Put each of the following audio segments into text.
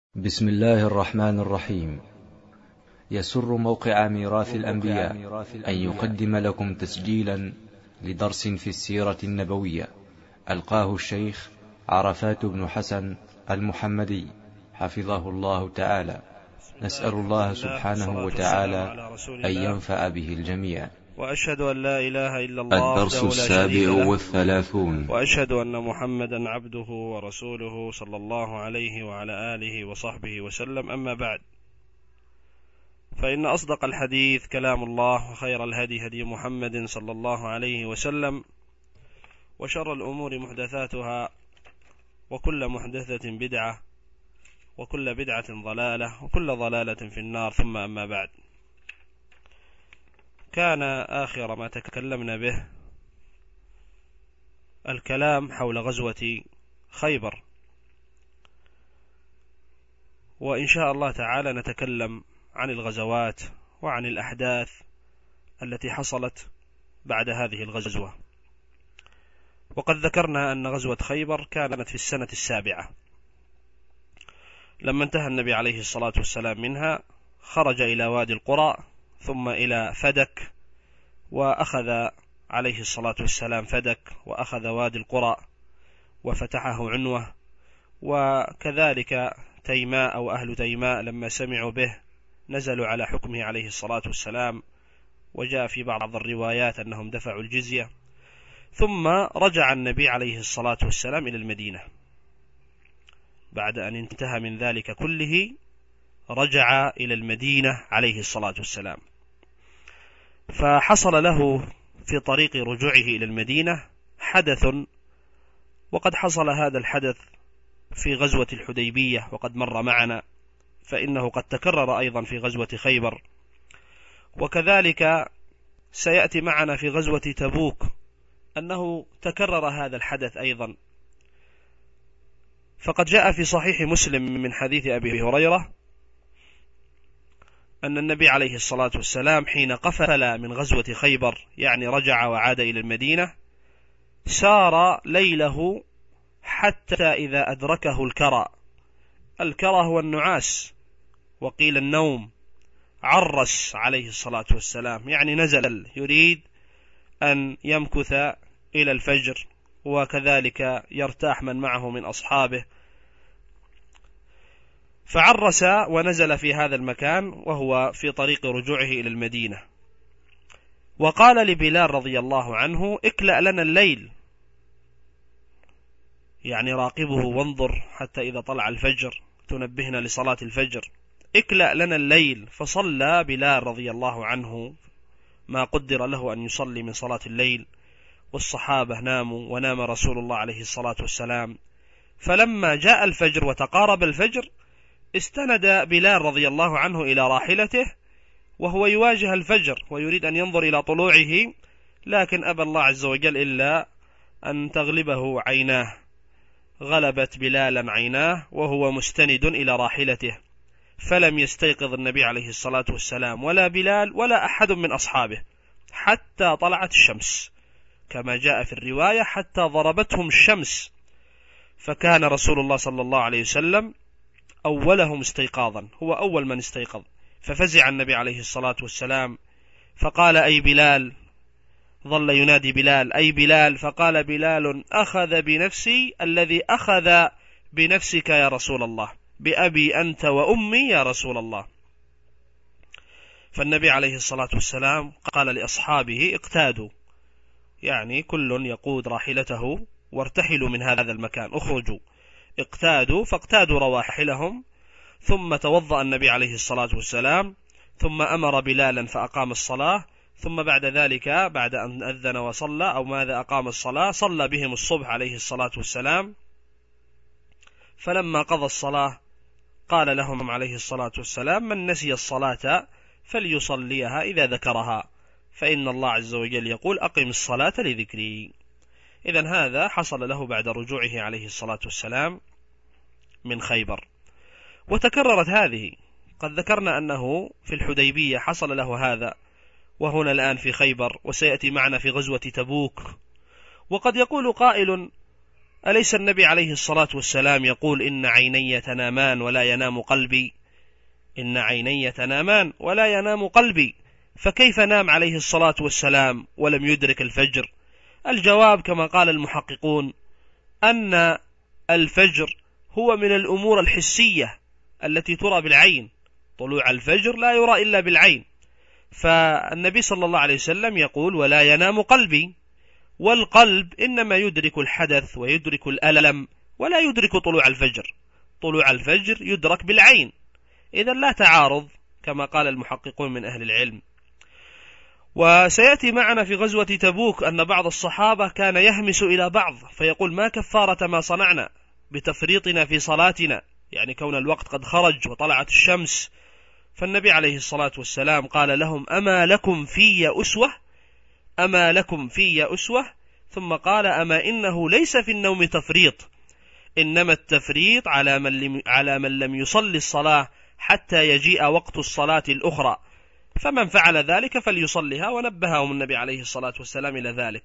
بسم الله الرحمن الرحيم. يسر موقع ميراث الأنبياء أن يقدم لكم تسجيلا لدرس في السيرة النبوية ألقاه الشيخ عرفات بن حسن المحمدي حفظه الله تعالى. نسأل الله سبحانه وتعالى أن ينفع به الجميع. وأشهد أن لا إله إلا الله الدرس السابع والثلاثون. وأشهد أن محمدا عبده ورسوله صلى الله عليه وعلى آله وصحبه وسلم. أما بعد، فإن أصدق الحديث كلام الله، وخير الهدي هدي محمد صلى الله عليه وسلم، وشر الأمور محدثاتها، وكل محدثة بدعة، وكل بدعة ضلالة، وكل ضلالة في النار. ثم أما بعد، كان آخر ما تكلمنا به الكلام حول غزوة خيبر، وإن شاء الله تعالى نتكلم عن الغزوات وعن الأحداث التي حصلت بعد هذه الغزوة. وقد ذكرنا أن غزوة خيبر كانت في السنة السابعة لما انتهى النبي عليه الصلاة والسلام منها، خرج إلى وادي القرى ثم إلى فدك، وأخذ عليه الصلاة والسلام فدك، وأخذ وادي القرى وفتحه عنوة، وكذلك تيماء أو أهل تيماء لما سمعوا به نزلوا على حكمه عليه الصلاة والسلام، وجاء في بعض الروايات أنهم دفعوا الجزية. ثم رجع النبي عليه الصلاة والسلام إلى المدينة بعد أن انتهى من ذلك كله، رجع إلى المدينة عليه الصلاة والسلام. فحصل له في طريق رجوعه إلى المدينة حدث، وقد حصل هذا الحدث في غزوة الحديبية وقد مر معنا، فإنه قد تكرر أيضا في غزوة خيبر، وكذلك سيأتي معنا في غزوة تبوك أنه تكرر هذا الحدث أيضا. فقد جاء في صحيح مسلم من حديث أبي هريرة أن النبي عليه الصلاة والسلام حين قفل من غزوة خيبر، يعني رجع وعاد إلى المدينة، سار ليله حتى إذا أدركه الكرى هو النعاس، وقيل النوم، عرس عليه الصلاة والسلام، يعني نزل يريد أن يمكث إلى الفجر، وكذلك يرتاح من معه من أصحابه، فعرس ونزل في هذا المكان وهو في طريق رجوعه إلى المدينة. وقال لبلال رضي الله عنه: اكلأ لنا الليل، يعني راقبه وانظر حتى إذا طلع الفجر تنبهنا لصلاة الفجر، اكلأ لنا الليل. فصلى بلال رضي الله عنه ما قدر له أن يصلي من صلاة الليل، والصحابة ناموا ونام رسول الله عليه الصلاة والسلام. فلما جاء الفجر وتقارب الفجر، استند بلال رضي الله عنه إلى راحلته وهو يواجه الفجر ويريد أن ينظر إلى طلوعه، لكن أبى الله عز وجل إلا أن تغلبه عيناه، غلبت بلالا عيناه وهو مستند إلى راحلته، فلم يستيقظ النبي عليه الصلاة والسلام ولا بلال ولا أحد من أصحابه حتى طلعت الشمس، كما جاء في الرواية حتى ضربتهم الشمس. فكان رسول الله صلى الله عليه وسلم أولهم استيقاظا، هو أول من استيقظ، ففزع النبي عليه الصلاة والسلام فقال: أي بلال، ظل ينادي بلال: أي بلال، فقال بلال: أخذ بنفسي الذي أخذ بنفسك يا رسول الله، بأبي أنت وأمي يا رسول الله. فالنبي عليه الصلاة والسلام قال لأصحابه: اقتادوا، يعني كل يقود راحلته وارتحلوا من هذا المكان، اخرجوا، اقتادوا. فاقتادوا رواحلهم، ثم توضأ النبي عليه الصلاة والسلام، ثم أمر بلالا فأقام الصلاة، ثم بعد ذلك بعد أن أذن وصلى أو ماذا أقام الصلاة، صلى بهم الصبح عليه الصلاة والسلام. فلما قضى الصلاة قال لهم عليه الصلاة والسلام: من نسي الصلاة فليصليها إذا ذكرها، فإن الله عز وجل يقول: أقم الصلاة لذكري. إذن هذا حصل له بعد رجوعه عليه الصلاة والسلام من خيبر. وتكررت هذه، قد ذكرنا أنه في الحديبية حصل له هذا، وهنا الآن في خيبر، وسيأتي معنا في غزوة تبوك. وقد يقول قائل: أليس النبي عليه الصلاة والسلام يقول إن عيني تنامان ولا ينام قلبي؟ إن عيني تنامان ولا ينام قلبي، فكيف نام عليه الصلاة والسلام ولم يدرك الفجر؟ الجواب كما قال المحققون أن الفجر هو من الأمور الحسية التي ترى بالعين، طلوع الفجر لا يرى إلا بالعين، فالنبي صلى الله عليه وسلم يقول ولا ينام قلبي، والقلب إنما يدرك الحدث ويدرك الألم ولا يدرك طلوع الفجر. طلوع الفجر يدرك بالعين، إذن لا تعارض كما قال المحققون من أهل العلم. وسيأتي معنا في غزوة تبوك أن بعض الصحابة كان يهمس إلى بعض فيقول ما كفارة ما صنعنا بتفريطنا في صلاتنا، يعني كون الوقت قد خرج وطلعت الشمس. فالنبي عليه الصلاة والسلام قال لهم أما لكم في أسوة؟ أما لكم في أسوة؟ ثم قال أما إنه ليس في النوم تفريط، إنما التفريط على من لم يصلي الصلاة حتى يجيء وقت الصلاة الأخرى، فمن فعل ذلك فليصليها، ونبههم النبي عليه الصلاة والسلام إلى ذلك.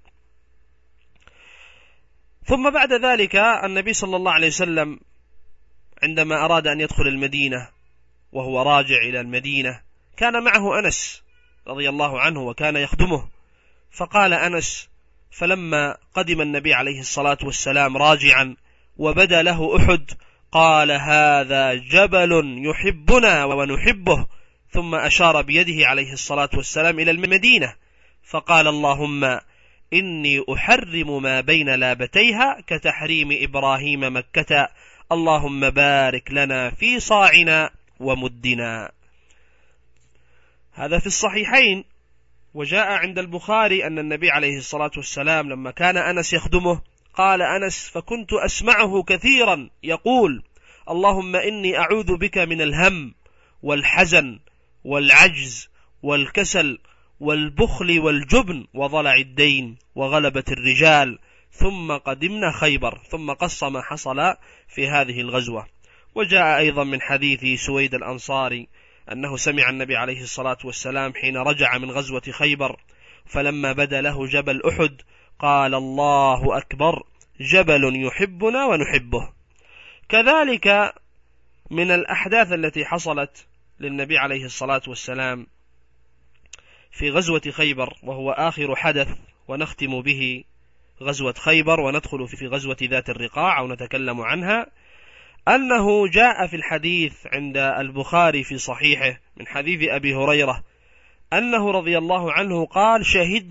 ثم بعد ذلك النبي صلى الله عليه وسلم عندما أراد أن يدخل المدينة وهو راجع إلى المدينة كان معه أنس رضي الله عنه وكان يخدمه، فقال أنس فلما قدم النبي عليه الصلاة والسلام راجعا وبدا له أحد قال هذا جبل يحبنا ونحبه، ثم أشار بيده عليه الصلاة والسلام إلى المدينة فقال اللهم إني أحرم ما بين لابتيها كتحريم إبراهيم مكة، اللهم بارك لنا في صاعنا ومدنا. هذا في الصحيحين. وجاء عند البخاري أن النبي عليه الصلاة والسلام لما كان أنس يخدمه قال أنس فكنت أسمعه كثيرا يقول اللهم إني أعوذ بك من الهم والحزن والعجز والكسل والبخل والجبن وضلع الدين وغلبة الرجال، ثم قدمنا خيبر، ثم قص ما حصل في هذه الغزوة. وجاء أيضا من حديث سويد الأنصاري أنه سمع النبي عليه الصلاة والسلام حين رجع من غزوة خيبر فلما بدا له جبل أحد قال الله أكبر جبل يحبنا ونحبه. كذلك من الأحداث التي حصلت للنبي عليه الصلاة والسلام في غزوة خيبر، وهو آخر حدث ونختم به غزوة خيبر وندخل في غزوة ذات الرقاع أو نتكلم عنها، أنه جاء في الحديث عند البخاري في صحيحه من حديث أبي هريرة أنه رضي الله عنه قال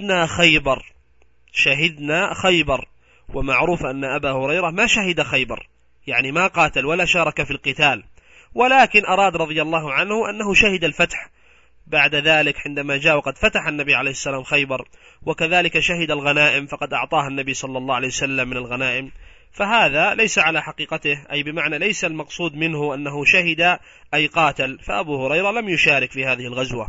شهدنا خيبر. ومعروف أن أبا هريرة ما شهد خيبر، يعني ما قاتل ولا شارك في القتال، ولكن أراد رضي الله عنه أنه شهد الفتح بعد ذلك عندما جاء وقد فتح النبي عليه السلام خيبر، وكذلك شهد الغنائم فقد أعطاها النبي صلى الله عليه وسلم من الغنائم، فهذا ليس على حقيقته، أي بمعنى ليس المقصود منه أنه شهد أي قاتل، فأبو هريرة لم يشارك في هذه الغزوة.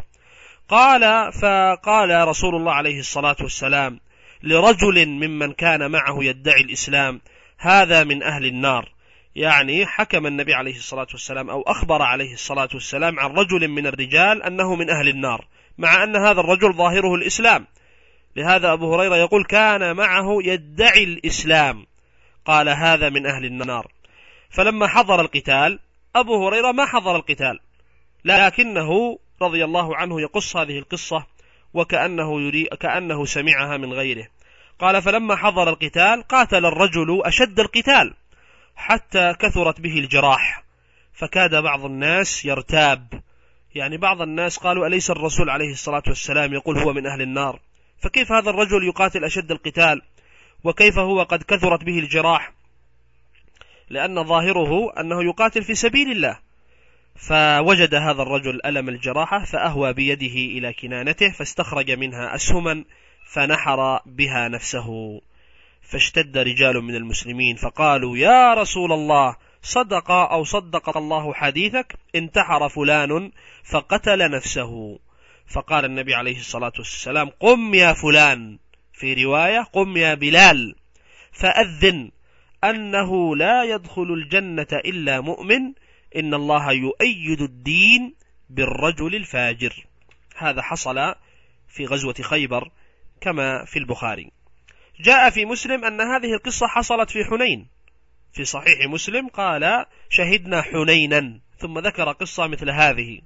فقال رسول الله عليه الصلاة والسلام لرجل ممن كان معه يدعي الإسلام هذا من أهل النار، يعني حكم النبي عليه الصلاة والسلام أو أخبر عليه الصلاة والسلام عن رجل من الرجال أنه من أهل النار، مع أن هذا الرجل ظاهره الإسلام. لهذا أبو هريرة يقول كان معه يدعي الإسلام، قال هذا من أهل النار. فلما حضر القتال أبو هريرة ما حضر القتال، لكنه رضي الله عنه يقص هذه القصة كأنه سمعها من غيره. قال فلما حضر القتال قاتل الرجل أشد القتال حتى كثرت به الجراح، فكاد بعض الناس يرتاب، يعني بعض الناس قالوا أليس الرسول عليه الصلاة والسلام يقول هو من أهل النار، فكيف هذا الرجل يقاتل أشد القتال وكيف هو قد كثرت به الجراح؟ لأن ظاهره أنه يقاتل في سبيل الله. فوجد هذا الرجل ألم الجراحة فأهوى بيده إلى كنانته فاستخرج منها أسهما فنحر بها نفسه، فاشتد رجال من المسلمين فقالوا يا رسول الله صدق الله حديثك، انتحر فلان فقتل نفسه. فقال النبي عليه الصلاة والسلام قم يا فلان، في رواية قم يا بلال، فأذن أنه لا يدخل الجنة إلا مؤمن، إن الله يؤيد الدين بالرجل الفاجر. هذا حصل في غزوة خيبر كما في البخاري. جاء في مسلم أن هذه القصة حصلت في حنين، في صحيح مسلم قال شهدنا حنينا، ثم ذكر قصة مثل هذه.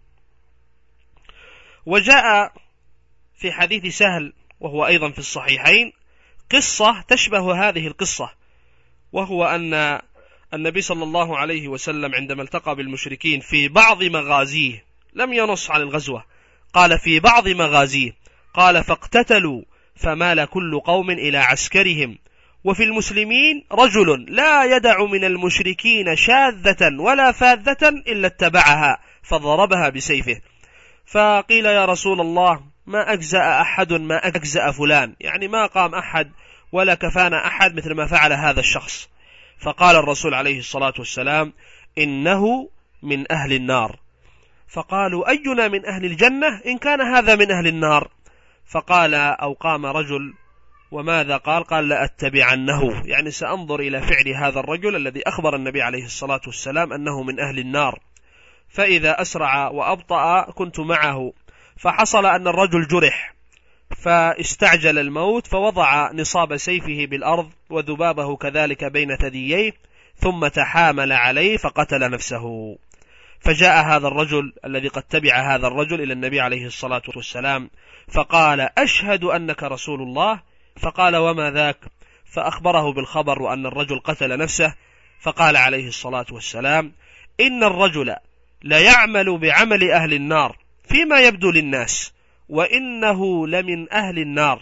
وجاء في حديث سهل وهو أيضا في الصحيحين قصة تشبه هذه القصة، وهو أن النبي صلى الله عليه وسلم عندما التقى بالمشركين في بعض مغازيه، لم ينص عن الغزوة، قال في بعض مغازيه، قال فاقتتلوا فمال كل قوم إلى عسكرهم، وفي المسلمين رجل لا يدع من المشركين شاذة ولا فاذة إلا اتبعها فضربها بسيفه. فقيل يا رسول الله ما أجزأ أحد ما أجزأ فلان، يعني ما قام أحد ولا كفانا أحد مثل ما فعل هذا الشخص. فقال الرسول عليه الصلاة والسلام إنه من أهل النار. فقالوا أينا من أهل الجنة إن كان هذا من أهل النار؟ فقال أو قام رجل وماذا قال؟ قال لأتبعنه، يعني سأنظر إلى فعل هذا الرجل الذي أخبر النبي عليه الصلاة والسلام أنه من أهل النار، فإذا أسرع وأبطأ كنت معه. فحصل أن الرجل جرح فاستعجل الموت، فوضع نصاب سيفه بالأرض وذبابه كذلك بين ثدييه، ثم تحامل عليه فقتل نفسه. فجاء هذا الرجل الذي قد تبع هذا الرجل إلى النبي عليه الصلاة والسلام فقال أشهد أنك رسول الله. فقال وما ذاك؟ فأخبره بالخبر وأن الرجل قتل نفسه. فقال عليه الصلاة والسلام إن الرجل لا يعمل بعمل أهل النار فيما يبدو للناس وإنه لمن أهل النار،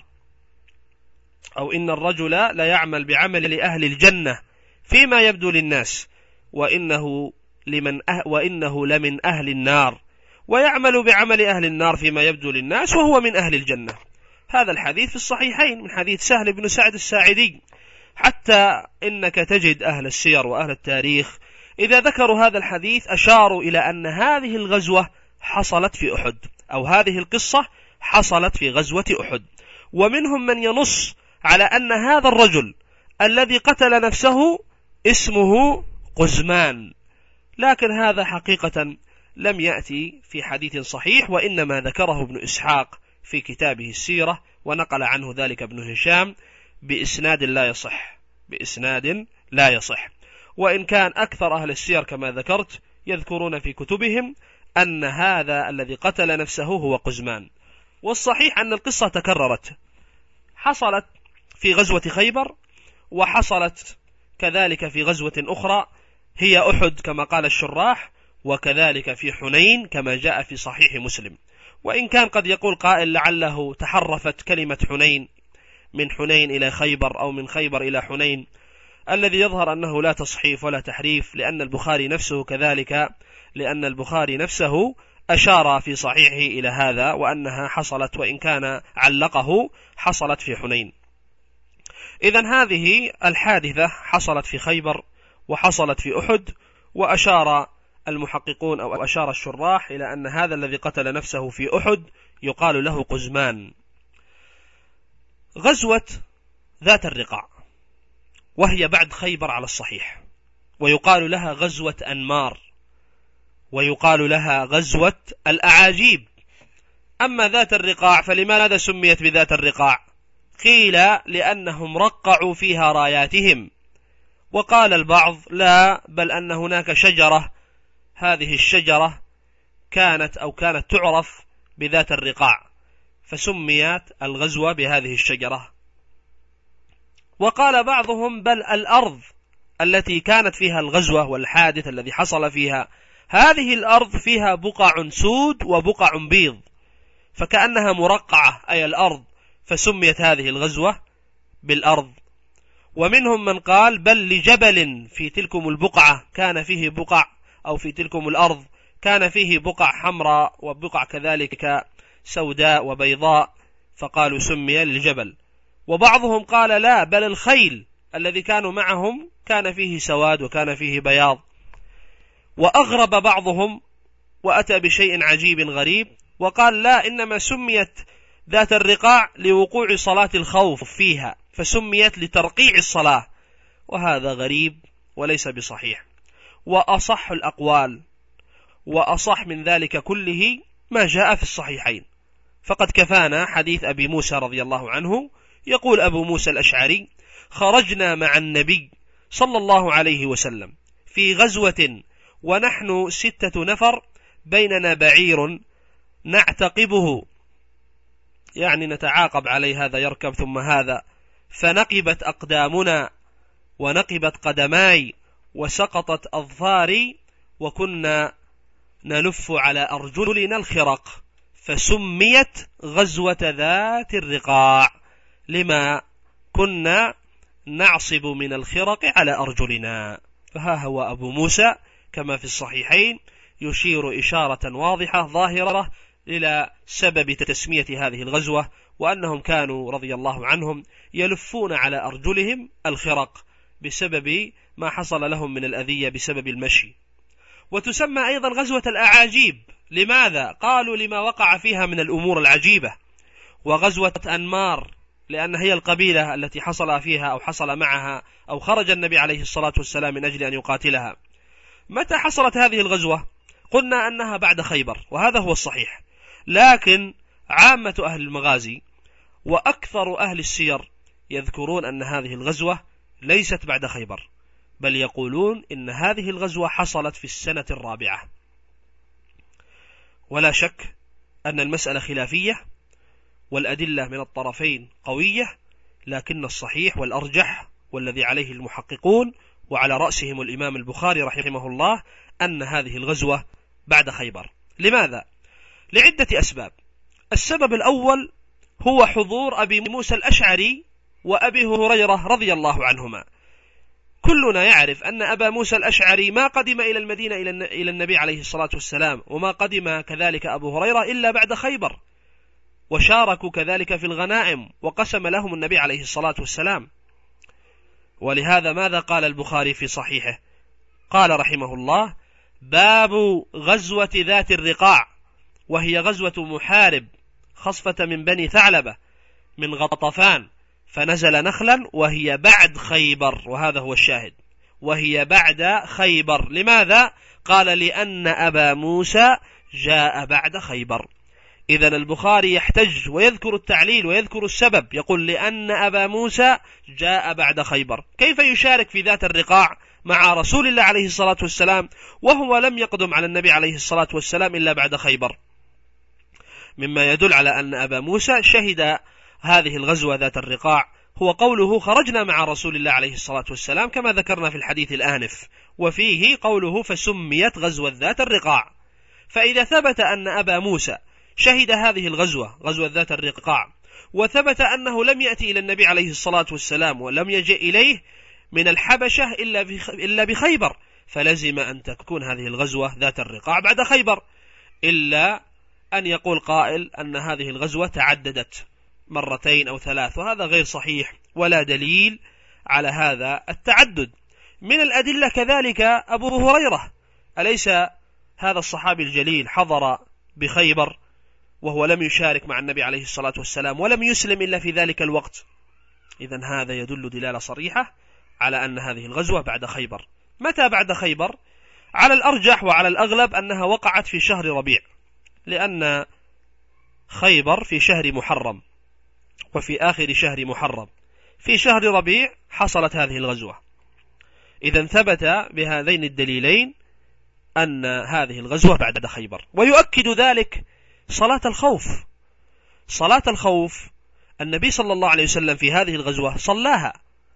أو إن الرجل لا يعمل بعمل أهل الجنة فيما يبدو للناس وإنه لمن أهل النار، ويعمل بعمل أهل النار فيما يبدو للناس وهو من أهل الجنة. هذا الحديث في الصحيحين من حديث سهل بن سعد الساعدي. حتى إنك تجد أهل السير وأهل التاريخ إذا ذكروا هذا الحديث أشاروا إلى أن هذه الغزوة حصلت في أحد، أو هذه القصة حصلت في غزوة أحد. ومنهم من ينص على أن هذا الرجل الذي قتل نفسه اسمه قزمان، لكن هذا حقيقة لم يأتي في حديث صحيح، وإنما ذكره ابن إسحاق في كتابه السيرة، ونقل عنه ذلك ابن هشام بإسناد لا يصح. وإن كان أكثر أهل السير كما ذكرت يذكرون في كتبهم أن هذا الذي قتل نفسه هو قزمان. والصحيح أن القصة تكررت، حصلت في غزوة خيبر، وحصلت كذلك في غزوة أخرى هي أحد كما قال الشراح، وكذلك في حنين كما جاء في صحيح مسلم. وإن كان قد يقول قائل لعله تحرفت كلمة حنين من حنين إلى خيبر أو من خيبر إلى حنين، الذي يظهر أنه لا تصحيف ولا تحريف، لأن البخاري نفسه كذلك، لأن البخاري نفسه أشار في صحيحه إلى هذا وأنها حصلت، وإن كان علقه حصلت في حنين. إذن هذه الحادثة حصلت في خيبر وحصلت في أحد، وأشار المحققون أو أشار الشراح إلى أن هذا الذي قتل نفسه في أحد يقال له قزمان. غزوة ذات الرقاع وهي بعد خيبر على الصحيح، ويقال لها غزوة أنمار، ويقال لها غزوة الأعاجيب. أما ذات الرقاع فلماذا سميت بذات الرقاع؟ قيل لأنهم رقعوا فيها راياتهم، وقال البعض لا، بل أن هناك شجرة، هذه الشجرة كانت تعرف بذات الرقاع، فسميت الغزوة بهذه الشجرة. وقال بعضهم بل الأرض التي كانت فيها الغزوة والحادث الذي حصل فيها، هذه الأرض فيها بقع سود وبقع بيض، فكأنها مرقعة أي الأرض، فسميت هذه الغزوة بالأرض. ومنهم من قال بل لجبل في تلكم البقعة كان فيه بقع، أو في تلكم الأرض كان فيه بقع حمراء وبقع كذلك سوداء وبيضاء، فقالوا سمي للجبل. وبعضهم قال لا، بل الخيل الذي كانوا معهم كان فيه سواد وكان فيه بياض. وأغرب بعضهم وأتى بشيء عجيب غريب، وقال لا، إنما سميت ذات الرقاع لوقوع صلاة الخوف فيها، فسميت لترقيع الصلاة، وهذا غريب وليس بصحيح. وأصح الأقوال وأصح من ذلك كله ما جاء في الصحيحين، فقد كفانا حديث أبي موسى رضي الله عنه يقول أبو موسى الأشعري: خرجنا مع النبي صلى الله عليه وسلم في غزوة ونحن 6 نفر، بيننا بعير نعتقبه، يعني نتعاقب عليه، هذا يركب ثم هذا، فنقبت أقدامنا ونقبت قدماي وسقطت أظفاري، وكنا نلف على أرجلنا الخرق، فسميت غزوة ذات الرقاع لما كنا نعصب من الخرق على أرجلنا. فها هو أبو موسى كما في الصحيحين يشير إشارة واضحة ظاهرة إلى سبب تسمية هذه الغزوة، وأنهم كانوا رضي الله عنهم يلفون على أرجلهم الخرق بسبب ما حصل لهم من الأذية بسبب المشي. وتسمى أيضا غزوة الأعاجيب. لماذا؟ قالوا لما وقع فيها من الأمور العجيبة. وغزوة أنمار لأن هي القبيلة التي حصل فيها أو حصل معها أو خرج النبي عليه الصلاة والسلام من أجل أن يقاتلها. متى حصلت هذه الغزوة؟ قلنا أنها بعد خيبر، وهذا هو الصحيح، لكن عامة أهل المغازي وأكثر أهل السير يذكرون أن هذه الغزوة ليست بعد خيبر، بل يقولون إن هذه الغزوة حصلت في السنة الرابعة. ولا شك أن المسألة خلافية والأدلة من الطرفين قوية، لكن الصحيح والأرجح والذي عليه المحققون وعلى رأسهم الإمام البخاري رحمه الله أن هذه الغزوة بعد خيبر. لماذا؟ لعدة أسباب. السبب الأول هو حضور أبي موسى الأشعري وأبي هريرة رضي الله عنهما. كلنا يعرف أن أبا موسى الأشعري ما قدم إلى المدينة إلى النبي عليه الصلاة والسلام، وما قدم كذلك أبو هريرة إلا بعد خيبر، وشاركوا كذلك في الغنائم وقسم لهم النبي عليه الصلاة والسلام. ولهذا ماذا قال البخاري في صحيحه؟ قال رحمه الله: باب غزوة ذات الرقاع، وهي غزوة محارب خصفة من بني ثعلبة من غطفان، فنزل نخلا وهي بعد خيبر، وهذا هو الشاهد، وهي بعد خيبر. لماذا؟ قال: لأن أبا موسى جاء بعد خيبر. إذن البخاري يحتج ويذكر التعليل ويذكر السبب، يقول: لأن أبا موسى جاء بعد خيبر. كيف يشارك في ذات الرقاع مع رسول الله عليه الصلاة والسلام وهو لم يقدم على النبي عليه الصلاة والسلام إلا بعد خيبر؟ مما يدل على أن أبا موسى شهد هذه الغزوة ذات الرقاع هو قوله: خرجنا مع رسول الله عليه الصلاة والسلام، كما ذكرنا في الحديث الآنف، وفيه قوله: فسميت غزوة ذات الرقاع. فإذا ثبت أن أبا موسى شهد هذه الغزوة، غزوة ذات الرقاع، وثبت أنه لم يأتي إلى النبي عليه الصلاة والسلام ولم يجئ إليه من الحبشة إلا بخيبر، فلزم أن تكون هذه الغزوة ذات الرقاع بعد خيبر، إلا أن يقول قائل أن هذه الغزوة تعددت 2 أو 3، وهذا غير صحيح ولا دليل على هذا التعدد. من الأدلة كذلك أبو هريرة، أليس هذا الصحابي الجليل حضر بخيبر وهو لم يشارك مع النبي عليه الصلاة والسلام ولم يسلم إلا في ذلك الوقت؟ إذن هذا يدل دلالة صريحة على أن هذه الغزوة بعد خيبر. متى بعد خيبر؟ على الأرجح وعلى الأغلب أنها وقعت في شهر ربيع، لأن خيبر في شهر محرم وفي آخر شهر محرم، في شهر ربيع حصلت هذه الغزوة. إذن ثبت بهذين الدليلين أن هذه الغزوة بعد خيبر. ويؤكد ذلك صلاة الخوف. صلاة الخوف النبي صلى الله عليه وسلم في هذه الغزوة صلاها،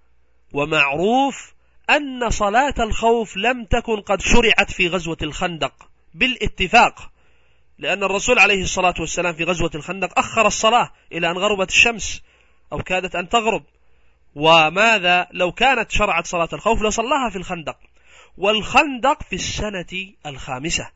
ومعروف أن صلاة الخوف لم تكن قد شرعت في غزوة الخندق بالاتفاق، لأن الرسول عليه الصلاة والسلام في غزوة الخندق أخر الصلاة إلى أن غربت الشمس أو كادت أن تغرب. وماذا لو كانت شرعت صلاة الخوف لصلاها في الخندق، والخندق في السنة 5،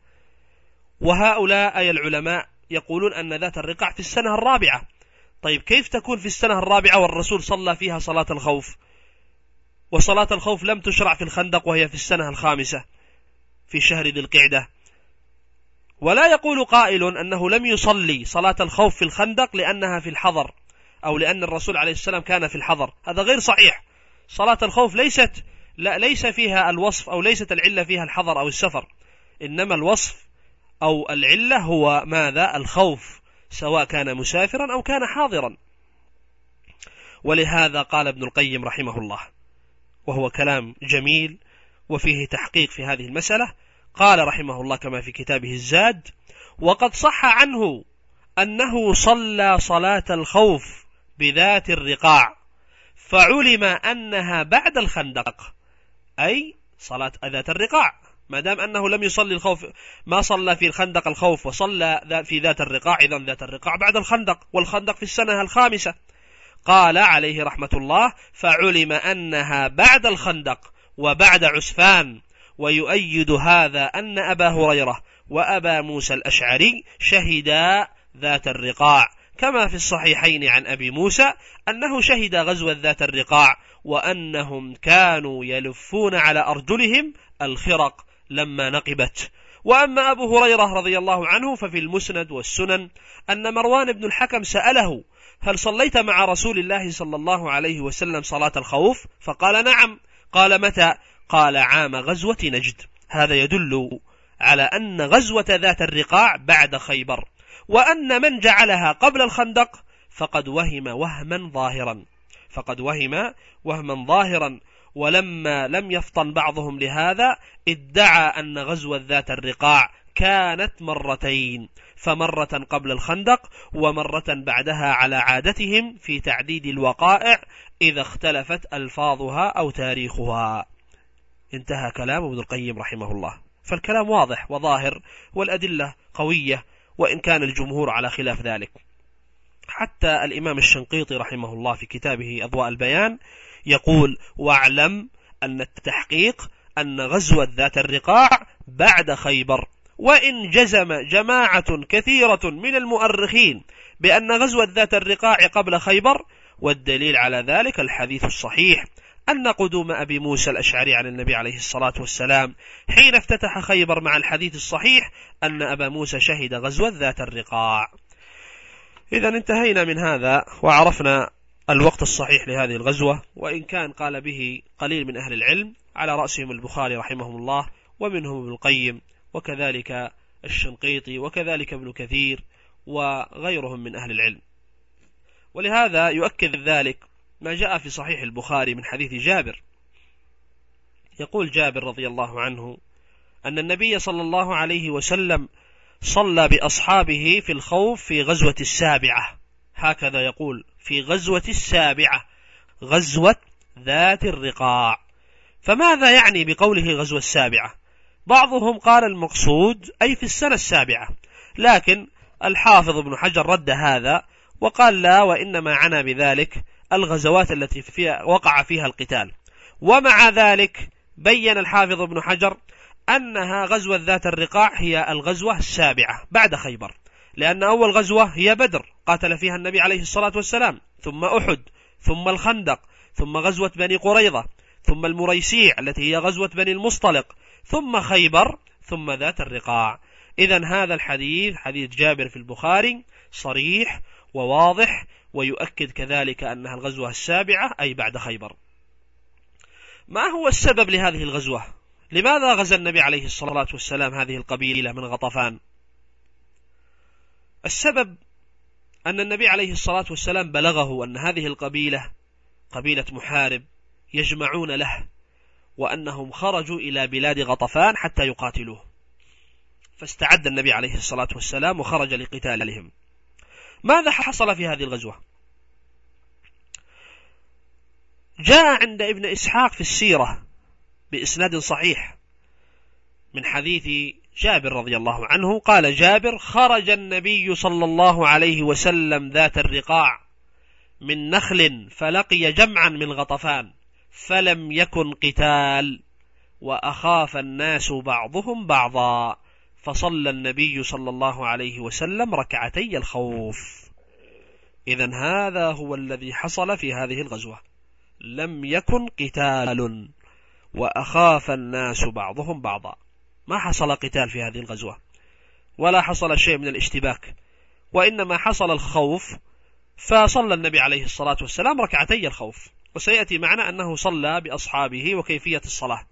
وهؤلاء أي العلماء يقولون أن ذات الرقاع في السنة 4. طيب كيف تكون في السنة 4 والرسول صلى فيها صلاة الخوف، وصلاة الخوف لم تشرع في الخندق وهي في السنة 5 في شهر ذي القعدة؟ ولا يقول قائل أنه لم يصلي صلاة الخوف في الخندق لأنها في الحضر أو لأن الرسول عليه السلام كان في الحضر، هذا غير صحيح. صلاة الخوف ليس فيها الوصف أو ليست العلة فيها الحضر أو السفر، إنما الوصف أو العلة هو ماذا؟ الخوف، سواء كان مسافرا أو كان حاضرا. ولهذا قال ابن القيم رحمه الله، وهو كلام جميل وفيه تحقيق في هذه المسألة، قال رحمه الله كما في كتابه الزاد: وقد صح عنه أنه صلى صلاة الخوف بذات الرقاع، فعلم أنها بعد الخندق، أي صلاة ذات الرقاع، ما دام أنه لم يصلي الخوف، ما صلى في الخندق الخوف وصلى في ذات الرقاع، إذن ذات الرقاع بعد الخندق، والخندق في السنة الخامسة. قال عليه رحمة الله: فعلم أنها بعد الخندق وبعد عسفان. ويؤيد هذا أن أبا هريرة وأبا موسى الأشعري شهدا ذات الرقاع، كما في الصحيحين عن أبي موسى أنه شهد غزوة ذات الرقاع، وأنهم كانوا يلفون على أرجلهم الخرق لما نقبت. وأما أبو هريرة رضي الله عنه ففي المسند والسنن أن مروان بن الحكم سأله: هل صليت مع رسول الله صلى الله عليه وسلم صلاة الخوف؟ فقال: نعم. قال: متى؟ قال: عام غزوة نجد. هذا يدل على أن غزوة ذات الرقاع بعد خيبر، وأن من جعلها قبل الخندق فقد وهم وهما ظاهرا، ولما لم يفطن بعضهم لهذا ادعى أن غزوة ذات الرقاع كانت مرتين، فمرة قبل الخندق ومرة بعدها، على عادتهم في تعديد الوقائع إذا اختلفت ألفاظها أو تاريخها. انتهى كلام ابن القيم رحمه الله. فالكلام واضح وظاهر، والأدلة قوية، وإن كان الجمهور على خلاف ذلك. حتى الإمام الشنقيطي رحمه الله في كتابه أضواء البيان يقول: واعلم أن التحقيق أن غزوة ذات الرقاع بعد خيبر، وإن جزم جماعة كثيرة من المؤرخين بأن غزوة ذات الرقاع قبل خيبر، والدليل على ذلك الحديث الصحيح أن قدوم أبي موسى الأشعري عن النبي عليه الصلاة والسلام حين افتتح خيبر، مع الحديث الصحيح أن أبا موسى شهد غزوة ذات الرقاع. إذا انتهينا من هذا وعرفنا الوقت الصحيح لهذه الغزوة، وإن كان قال به قليل من أهل العلم، على رأسهم البخاري رحمه الله، ومنهم ابن القيم، وكذلك الشنقيطي، وكذلك ابن كثير، وغيرهم من أهل العلم. ولهذا يؤكد ذلك ما جاء في صحيح البخاري من حديث جابر. يقول جابر رضي الله عنه أن النبي صلى الله عليه وسلم صلى بأصحابه في الخوف في غزوة السابعة، هكذا يقول: في غزوة السابعة، غزوة ذات الرقاع. فماذا يعني بقوله غزوة السابعة؟ بعضهم قال المقصود أي في السنة السابعة، لكن الحافظ ابن حجر رد هذا وقال: لا، وإنما عنا بذلك الغزوات التي وقع فيها القتال. ومع ذلك بين الحافظ ابن حجر أنها غزوة ذات الرقاع هي الغزوة السابعة بعد خيبر، لأن أول غزوة هي بدر قاتل فيها النبي عليه الصلاة والسلام، ثم أحد، ثم الخندق، ثم غزوة بني قريظة، ثم المريسيع التي هي غزوة بني المصطلق، ثم خيبر، ثم ذات الرقاع. إذن هذا الحديث، حديث جابر في البخاري، صريح وواضح، ويؤكد كذلك أنها الغزوة السابعة أي بعد خيبر. ما هو السبب لهذه الغزوة؟ لماذا غزا النبي عليه الصلاة والسلام هذه القبيلة من غطفان؟ السبب أن النبي عليه الصلاة والسلام بلغه أن هذه القبيلة قبيلة محارب يجمعون له، وأنهم خرجوا إلى بلاد غطفان حتى يقاتلوه، فاستعد النبي عليه الصلاة والسلام وخرج لقتالهم. ماذا حصل في هذه الغزوة؟ جاء عند ابن إسحاق في السيرة بإسناد صحيح من حديث جابر رضي الله عنه، قال جابر: خرج النبي صلى الله عليه وسلم ذات الرقاع من نخل فلقي جمعا من غطفان، فلم يكن قتال، وأخاف الناس بعضهم بعضا، فصلى النبي صلى الله عليه وسلم ركعتي الخوف. إذن هذا هو الذي حصل في هذه الغزوة، لم يكن قتال وأخاف الناس بعضهم بعضا. ما حصل قتال في هذه الغزوة، ولا حصل شيء من الاشتباك، وإنما حصل الخوف، فصلى النبي عليه الصلاة والسلام ركعتي الخوف، وسيأتي معنا أنه صلى بأصحابه وكيفية الصلاة.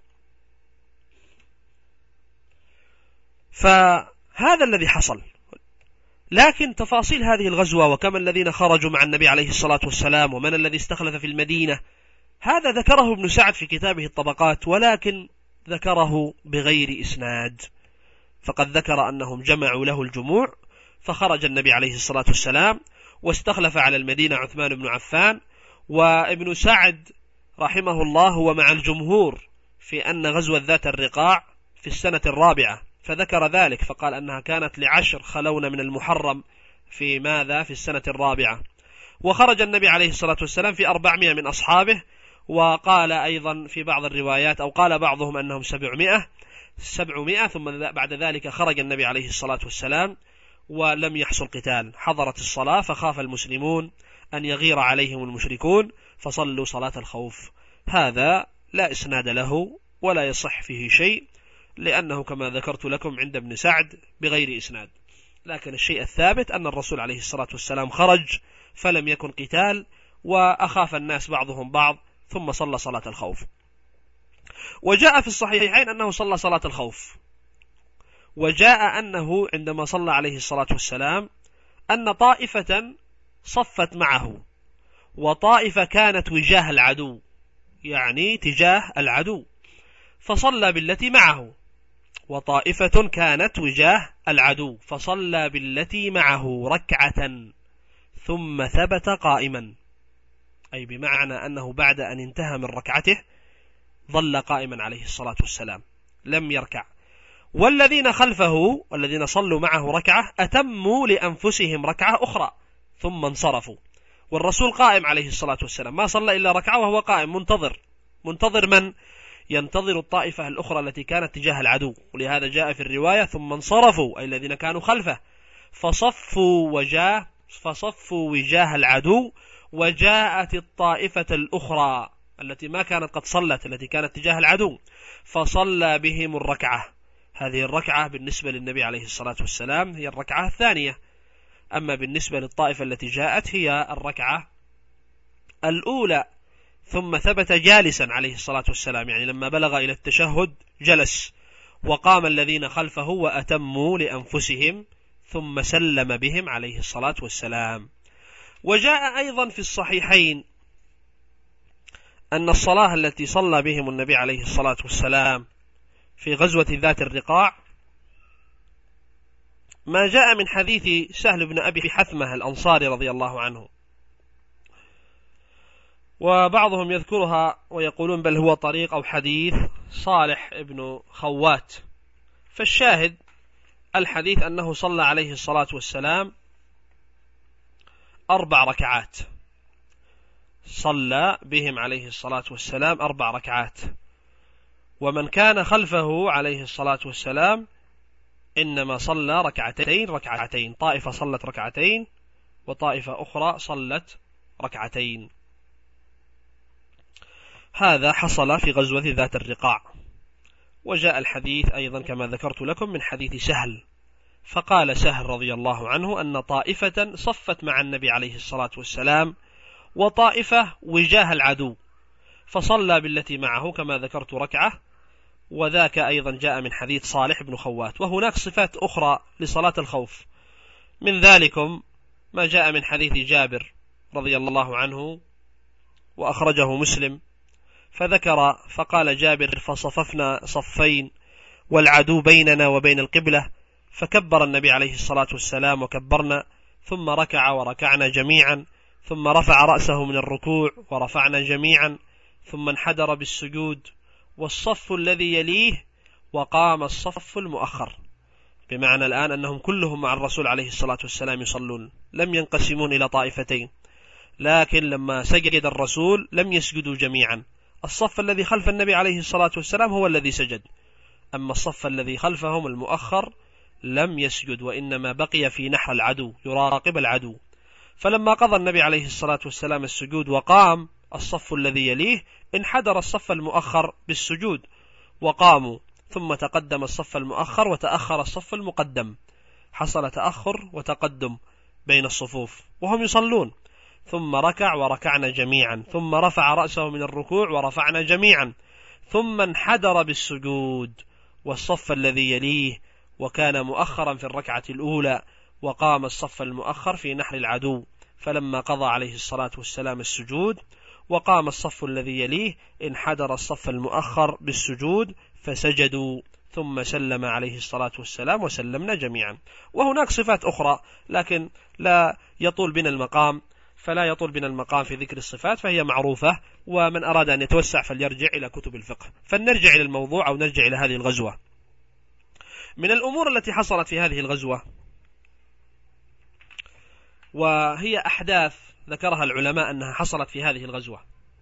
فهذا الذي حصل. لكن تفاصيل هذه الغزوة وكم الذين خرجوا مع النبي عليه الصلاة والسلام ومن الذي استخلف في المدينة، هذا ذكره ابن سعد في كتابه الطبقات، ولكن ذكره بغير إسناد، فقد ذكر أنهم جمعوا له الجموع، فخرج النبي عليه الصلاة والسلام واستخلف على المدينة عثمان بن عفان. وابن سعد رحمه الله هو مع الجمهور في أن غزوة ذات الرقاع في السنة الرابعة، فذكر ذلك فقال أنها كانت ل10 خلون من المحرم في ماذا؟ في السنة الرابعة. وخرج النبي عليه الصلاة والسلام في 400 من أصحابه، وقال أيضا في بعض الروايات أو قال بعضهم أنهم 700 ثم بعد ذلك خرج النبي عليه الصلاة والسلام ولم يحصل قتال، حضرت الصلاة فخاف المسلمون أن يغير عليهم المشركون فصلوا صلاة الخوف. هذا لا إسناد له ولا يصح فيه شيء، لأنه كما ذكرت لكم عند ابن سعد بغير إسناد. لكن الشيء الثابت أن الرسول عليه الصلاة والسلام خرج فلم يكن قتال، وأخاف الناس بعضهم بعض ثم صلى صلاة الخوف. وجاء في الصحيحين أنه صلى صلاة الخوف، وجاء أنه عندما صلى عليه الصلاة والسلام أن طائفة صفت معه وطائفة كانت وجاه العدو، يعني تجاه العدو، فصلى بالتي معه، وطائفة كانت وجاه العدو فصلى بالتي معه ركعة ثم ثبت قائما، أي بمعنى أنه بعد أن انتهى من ركعته ظل قائما عليه الصلاة والسلام لم يركع. والذين خلفه والذين صلوا معه ركعة أتموا لأنفسهم ركعة أخرى ثم انصرفوا، والرسول قائم عليه الصلاة والسلام ما صلى إلا ركعة وهو قائم منتظر من؟ ينتظر الطائفة الأخرى التي كانت تجاه العدو. ولهذا جاء في الرواية ثم انصرفوا، أي الذين كانوا خلفه، فصفوا وجاه العدو، وجاءت الطائفة الأخرى التي ما كانت قد صلت التي كانت تجاه العدو فصلى بهم الركعة. هذه الركعة بالنسبة للنبي عليه الصلاة والسلام هي الركعة الثانية، أما بالنسبة للطائفة التي جاءت هي الركعة الأولى. ثم ثبت جالسا عليه الصلاة والسلام، يعني لما بلغ إلى التشهد جلس، وقام الذين خلفه وأتموا لأنفسهم ثم سلم بهم عليه الصلاة والسلام. وجاء أيضا في الصحيحين أن الصلاة التي صلى بهم النبي عليه الصلاة والسلام في غزوة ذات الرقاع ما جاء من حديث سهل بن أبي حثمة الأنصاري رضي الله عنه، وبعضهم يذكرها ويقولون بل هو طريق أو حديث صالح بن خوات. فالشاهد الحديث أنه صلى عليه الصلاة والسلام 4 ركعات، صلى بهم عليه الصلاة والسلام 4 ركعات، ومن كان خلفه عليه الصلاة والسلام إنما صلى ركعتين، طائفة صلت ركعتين وطائفة أخرى صلت ركعتين. هذا حصل في غزوة ذات الرقاع. وجاء الحديث أيضا كما ذكرت لكم من حديث سهل، فقال سهل رضي الله عنه أن طائفة صفت مع النبي عليه الصلاة والسلام وطائفة وجاه العدو فصلى بالتي معه كما ذكرت ركعة، وذاك أيضا جاء من حديث صالح بن خوات. وهناك صفات أخرى لصلاة الخوف، من ذلكم ما جاء من حديث جابر رضي الله عنه وأخرجه مسلم، فقال جابر فصففنا صفين والعدو بيننا وبين القبلة، فكبر النبي عليه الصلاة والسلام وكبرنا، ثم ركع وركعنا جميعا، ثم رفع رأسه من الركوع ورفعنا جميعا، ثم انحدر بالسجود والصف الذي يليه وقام الصف المؤخر، بمعنى الآن أنهم كلهم مع الرسول عليه الصلاة والسلام يصلون، لم ينقسمون إلى طائفتين، لكن لما سجد الرسول لم يسجدوا جميعا، الصف الذي خلف النبي عليه الصلاة والسلام هو الذي سجد، أما الصف الذي خلفهم المؤخر لم يسجد، وإنما بقي في نحر العدو يراقب العدو. فلما قضى النبي عليه الصلاة والسلام السجود وقام الصف الذي يليه انحدر الصف المؤخر بالسجود وقاموا، ثم تقدم الصف المؤخر وتأخر الصف المقدم، حصل تأخر وتقدم بين الصفوف وهم يصلون، ثم ركع وركعنا جميعا، ثم رفع رأسه من الركوع ورفعنا جميعا، ثم انحدر بالسجود والصف الذي يليه وكان مؤخرا في الركعة الأولى وقام الصف المؤخر في نحر العدو، فلما قضى عليه الصلاة والسلام السجود وقام الصف الذي يليه انحدر الصف المؤخر بالسجود فسجدوا، ثم سلم عليه الصلاة والسلام وسلمنا جميعا. وهناك صفات أخرى لكن لا يطول بنا المقام، فلا يطول بنا المقام في ذكر الصفات، فهي معروفة، ومن أراد أن يتوسع فليرجع إلى كتب الفقه. فلنرجع إلى الموضوع أو نرجع إلى هذه الغزوة. من الأمور التي حصلت في هذه الغزوة، وهي أحداث ذكرها العلماء أنها حصلت في هذه الغزوة،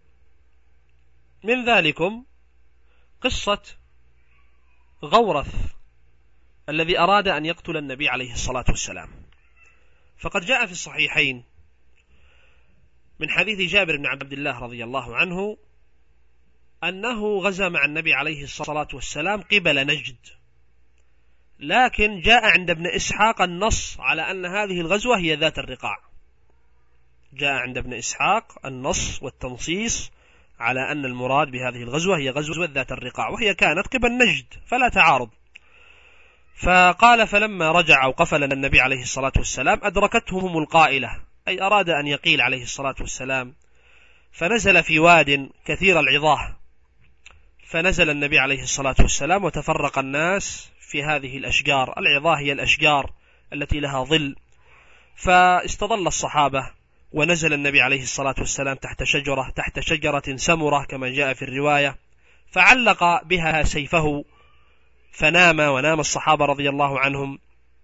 من ذلكم قصة غورث الذي أراد أن يقتل النبي عليه الصلاة والسلام. فقد جاء في الصحيحين من حديث جابر بن عبد الله رضي الله عنه أنه غزا مع النبي عليه الصلاة والسلام قبل نجد، لكن جاء عند ابن إسحاق النص على أن هذه الغزوة هي ذات الرقاع. جاء عند ابن إسحاق النص والتنصيص على أن المراد بهذه الغزوة هي غزوة ذات الرقاع، وهي كانت قبل نجد، فلا تعارض. فقال فلما رجع أو قفل النبي عليه الصلاة والسلام أدركتهم القائلة، أي أراد أن يقيل عليه الصلاة والسلام، فنزل في واد كثير العظاه، فنزل النبي عليه الصلاة والسلام وتفرق الناس في هذه الأشجار. العظاه هي الأشجار التي لها ظل، فاستظل الصحابة، ونزل النبي عليه الصلاة والسلام تحت شجرة سمرة كما جاء في الرواية، فعلق بها سيفه فنام، ونام الصحابة رضي الله عنهم.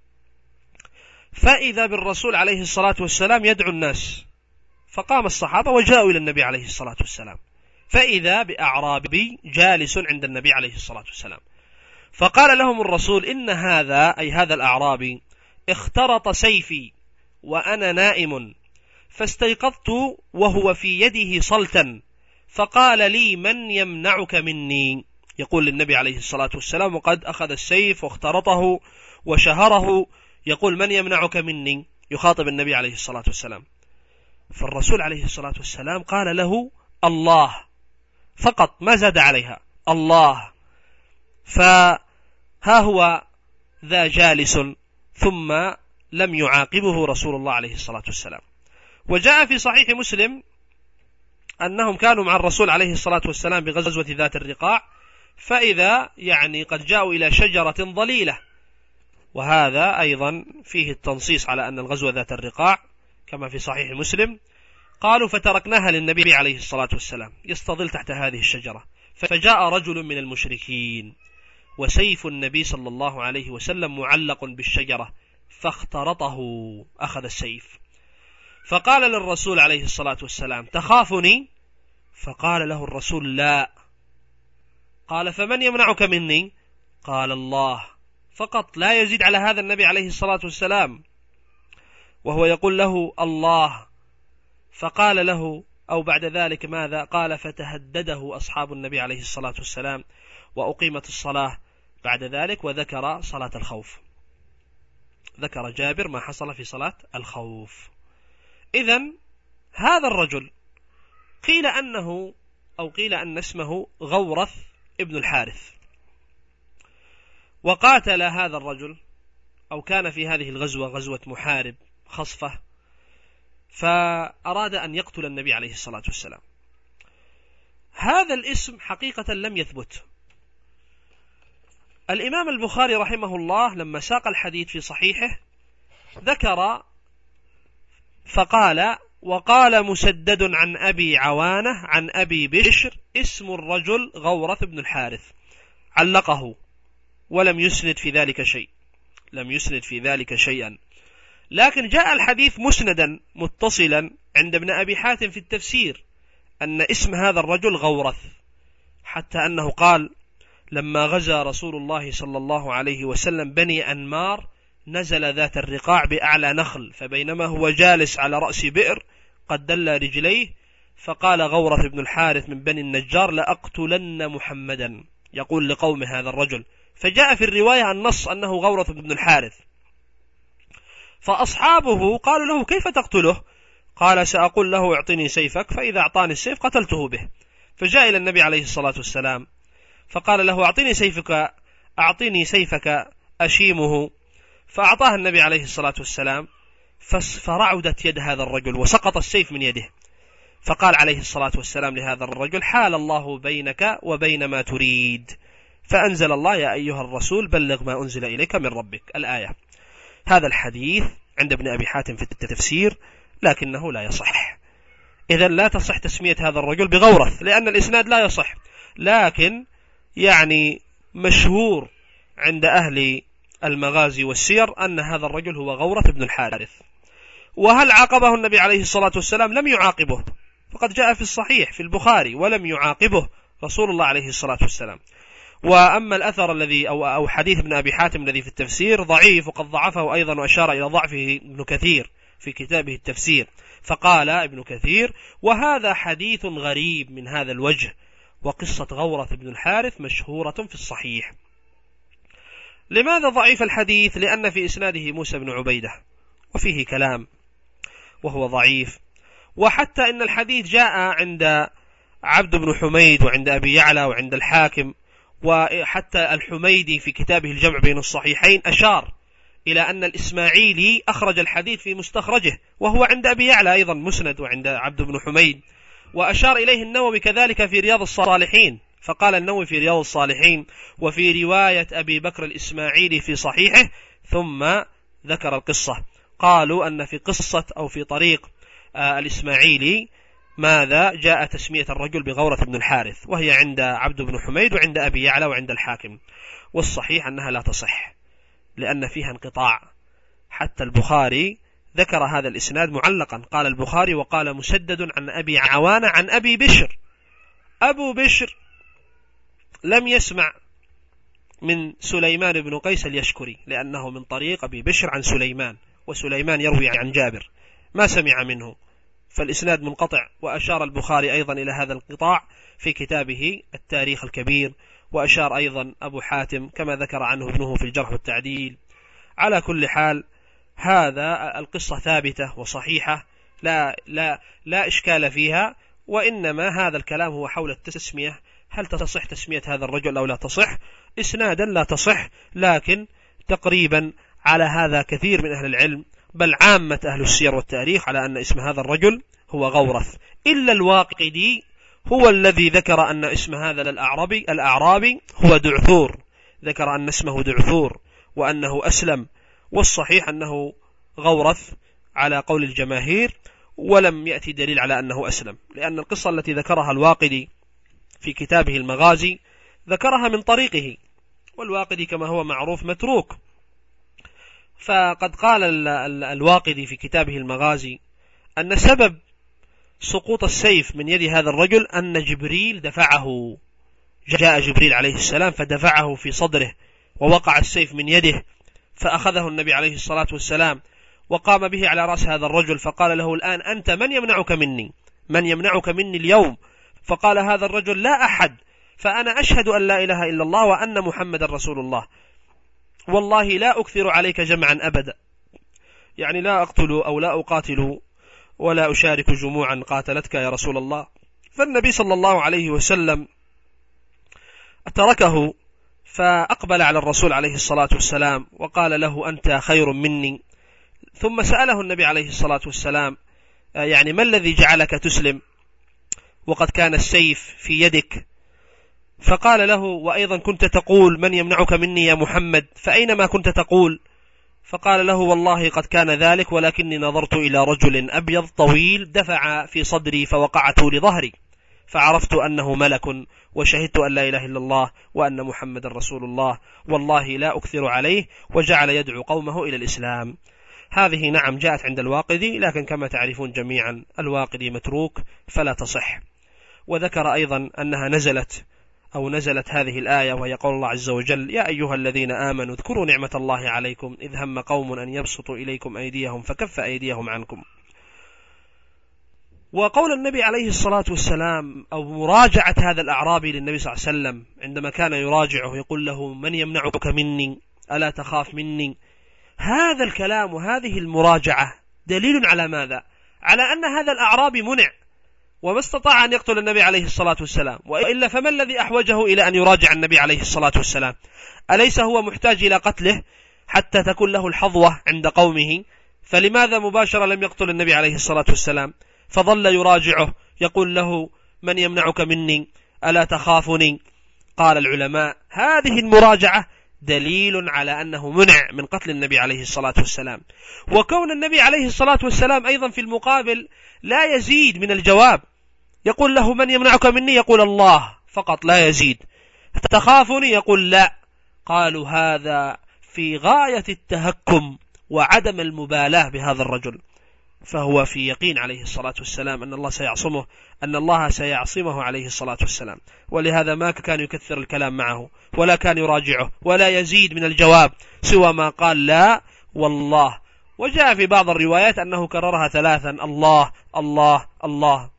فإذا بالرسول عليه الصلاة والسلام يدعو الناس، فقام الصحابة وجاءوا إلى النبي عليه الصلاة والسلام، فإذا بأعرابي جالس عند النبي عليه الصلاة والسلام، فقال لهم الرسول إن هذا، أي هذا الأعرابي، اخترط سيفي وأنا نائم، فاستيقظت وهو في يده صلتا، فقال لي من يمنعك مني؟ يقول للنبي عليه الصلاة والسلام وقد أخذ السيف واخترطه وشهره، يقول من يمنعك مني؟ يخاطب النبي عليه الصلاة والسلام. فالرسول عليه الصلاة والسلام قال له الله فقط، ما زاد عليها، الله. فها هو ذا جالس، ثم لم يعاقبه رسول الله عليه الصلاة والسلام. وجاء في صحيح مسلم أنهم كانوا مع الرسول عليه الصلاة والسلام بغزوة ذات الرقاع، فإذا قد جاءوا إلى شجرة ظليلة، وهذا أيضا فيه التنصيص على أن الغزوة ذات الرقاع كما في صحيح مسلم. قالوا فتركناها للنبي عليه الصلاة والسلام يستظل تحت هذه الشجرة، فجاء رجل من المشركين وسيف النبي صلى الله عليه وسلم معلق بالشجرة، فاخترطه، أخذ السيف، فقال للرسول عليه الصلاة والسلام تخافني؟ فقال له الرسول لا. قال فمن يمنعك مني؟ قال الله فقط، لا يزيد على هذا النبي عليه الصلاة والسلام، وهو يقول له الله. فقال له أو بعد ذلك ماذا؟ قال فتهدده أصحاب النبي عليه الصلاة والسلام، وأقيمت الصلاة بعد ذلك، وذكر صلاة الخوف، ذكر جابر ما حصل في صلاة الخوف. إذن هذا الرجل قيل أنه، أو قيل أن اسمه غورث ابن الحارث، وقاتل هذا الرجل، أو كان في هذه الغزوة غزوة محارب خصفة، فأراد أن يقتل النبي عليه الصلاة والسلام. هذا الاسم حقيقة لم يثبت. الإمام البخاري رحمه الله لما ساق الحديث في صحيحه ذكر فقال وقال مسدد عن أبي عوانة عن أبي بشر اسم الرجل غورث بن الحارث، علقه ولم يسند في ذلك شيء، لم يسند في ذلك شيئا. لكن جاء الحديث مسندا متصلا عند ابن أبي حاتم في التفسير أن اسم هذا الرجل غورث، حتى أنه قال لما غزا رسول الله صلى الله عليه وسلم بني أنمار نزل ذات الرقاع بأعلى نخل، فبينما هو جالس على رأس بئر قد دل رجليه، فقال غورث بن الحارث من بني النجار لأقتلن محمدا، يقول لقوم هذا الرجل. فجاء في الرواية النص أنه غورث بن الحارث، فأصحابه قالوا له كيف تقتله؟ قال سأقول له اعطني سيفك، فإذا أعطاني السيف قتلته به. فجاء إلى النبي عليه الصلاة والسلام فقال له أعطني سيفك أشيمه، فأعطاها النبي عليه الصلاة والسلام، فرعدت يد هذا الرجل وسقط السيف من يده، فقال عليه الصلاة والسلام لهذا الرجل: حال الله بينك وبين ما تريد، فأنزل الله: يا أيها الرسول بلغ ما أنزل إليك من ربك، الآية. هذا الحديث عند ابن أبي حاتم في التفسير، لكنه لا يصح. إذن لا تصح تسمية هذا الرجل بغورث، لأن الإسناد لا يصح، لكن يعني مشهور عند أهل المغازي والسير أن هذا الرجل هو غورث بن الحارث. وهل عاقبه النبي عليه الصلاة والسلام؟ لم يعاقبه، فقد جاء في الصحيح في البخاري: ولم يعاقبه رسول الله عليه الصلاة والسلام. وأما الأثر الذي أو حديث ابن أبي حاتم الذي في التفسير ضعيف، وقد ضعفه أيضا وأشار إلى ضعفه ابن كثير في كتابه التفسير، فقال ابن كثير: وهذا حديث غريب من هذا الوجه، وقصة غورث بن الحارث مشهورة في الصحيح. لماذا ضعيف الحديث؟ لأن في إسناده موسى بن عبيدة وفيه كلام وهو ضعيف، وحتى إن الحديث جاء عند عبد بن حميد وعند أبي يعلى وعند الحاكم، وحتى الحميدي في كتابه الجمع بين الصحيحين أشار إلى أن الإسماعيلي أخرج الحديث في مستخرجه، وهو عند أبي يعلى أيضا مسند وعند عبد بن حميد، وأشار إليه النووي كذلك في رياض الصالحين، فقال النووي في رياض الصالحين: وفي رواية أبي بكر الإسماعيلي في صحيحه، ثم ذكر القصة. قالوا أن في قصة أو في طريق الإسماعيلي ماذا جاء تسمية الرجل بغورة بن الحارث، وهي عند عبد بن حميد وعند أبي يعلى وعند الحاكم، والصحيح أنها لا تصح لأن فيها انقطاع. حتى البخاري ذكر هذا الإسناد معلقا، قال البخاري: وقال مسدد عن أبي عوانة عن أبي بشر. أبو بشر لم يسمع من سليمان بن قيس اليشكري، لأنه من طريق أبي بشر عن سليمان، وسليمان يروي عن جابر، ما سمع منه، فالإسناد منقطع. وأشار البخاري أيضا إلى هذا الانقطاع في كتابه التاريخ الكبير، وأشار أيضا أبو حاتم كما ذكر عنه ابنه في الجرح والتعديل. على كل حال هذا القصة ثابتة وصحيحة، لا إشكال فيها، وإنما هذا الكلام هو حول التسمية، هل تصح تسمية هذا الرجل أو لا تصح؟ إسنادا لا تصح، لكن تقريبا على هذا كثير من أهل العلم، بل عامة أهل السير والتاريخ، على أن اسم هذا الرجل هو غورث، إلا الواقدي هو الذي ذكر أن اسم هذا الأعرابي هو دعثور، ذكر أن اسمه دعثور وأنه أسلم، والصحيح أنه غورث على قول الجماهير، ولم يأتي دليل على أنه أسلم، لأن القصة التي ذكرها الواقدي في كتابه المغازي ذكرها من طريقه، والواقدي كما هو معروف متروك. فقد قال الواقدي في كتابه المغازي أن سبب سقوط السيف من يد هذا الرجل أن جبريل دفعه، جاء جبريل عليه السلام فدفعه في صدره، ووقع السيف من يده، فأخذه النبي عليه الصلاة والسلام وقام به على رأس هذا الرجل، فقال له: الآن أنت من يمنعك مني؟ من يمنعك مني اليوم؟ فقال هذا الرجل: لا أحد، فأنا أشهد أن لا إله إلا الله وأن محمد رسول الله، والله لا أكثر عليك جمعا أبدا، يعني لا أقتل أو لا أقاتل ولا أشارك جموعا قاتلتك يا رسول الله. فالنبي صلى الله عليه وسلم تركه، فأقبل على الرسول عليه الصلاة والسلام وقال له: أنت خير مني. ثم سأله النبي عليه الصلاة والسلام: يعني ما الذي جعلك تسلم وقد كان السيف في يدك؟ فقال له: وأيضا كنت تقول من يمنعك مني يا محمد، فأينما كنت تقول؟ فقال له: والله قد كان ذلك، ولكني نظرت إلى رجل أبيض طويل دفع في صدري فوقعت لظهري، فعرفت أنه ملك، وشهدت أن لا إله إلا الله وأن محمد رسول الله، والله لا أكثر عليه، وجعل يدعو قومه إلى الإسلام. هذه نعم جاءت عند الواقدي، لكن كما تعرفون جميعا الواقدي متروك فلا تصح. وذكر أيضا أنها نزلت هذه الآية، وهي قول الله عز وجل: يا أيها الذين آمنوا اذكروا نعمة الله عليكم إذ هم قوم أن يبسطوا إليكم أيديهم فكف أيديهم عنكم. وقول النبي عليه الصلاة والسلام أو مراجعة هذا الأعرابي للنبي صلى الله عليه وسلم عندما كان يراجعه يقول له: من يمنعك مني؟ ألا تخاف مني؟ هذا الكلام وهذه المراجعة دليل على ماذا؟ على أن هذا الأعرابي منع وما استطاع أن يقتل النبي عليه الصلاة والسلام، وإلا فما الذي أحوجه إلى أن يراجع النبي عليه الصلاة والسلام؟ أليس هو محتاج إلى قتله؟ حتى تكون له الحظوة عند قومه، فلماذا مباشرة لم يقتل النبي عليه الصلاة والسلام؟ فظل يراجعه يقول له: من يمنعك مني؟ ألا تخافني؟ قال العلماء: هذه المراجعة دليل على أنه منع من قتل النبي عليه الصلاة والسلام. وكون النبي عليه الصلاة والسلام أيضا في المقابل لا يزيد من الجواب، يقول له: من يمنعك مني؟ يقول: الله فقط، لا يزيد. تخافني؟ يقول: لا. قالوا: هذا في غاية التهكم وعدم المبالاة بهذا الرجل، فهو في يقين عليه الصلاة والسلام أن الله سيعصمه عليه الصلاة والسلام، ولهذا ما كان يكثر الكلام معه ولا كان يراجعه ولا يزيد من الجواب سوى ما قال: لا والله. وجاء في بعض الروايات أنه كررها 3: الله الله الله.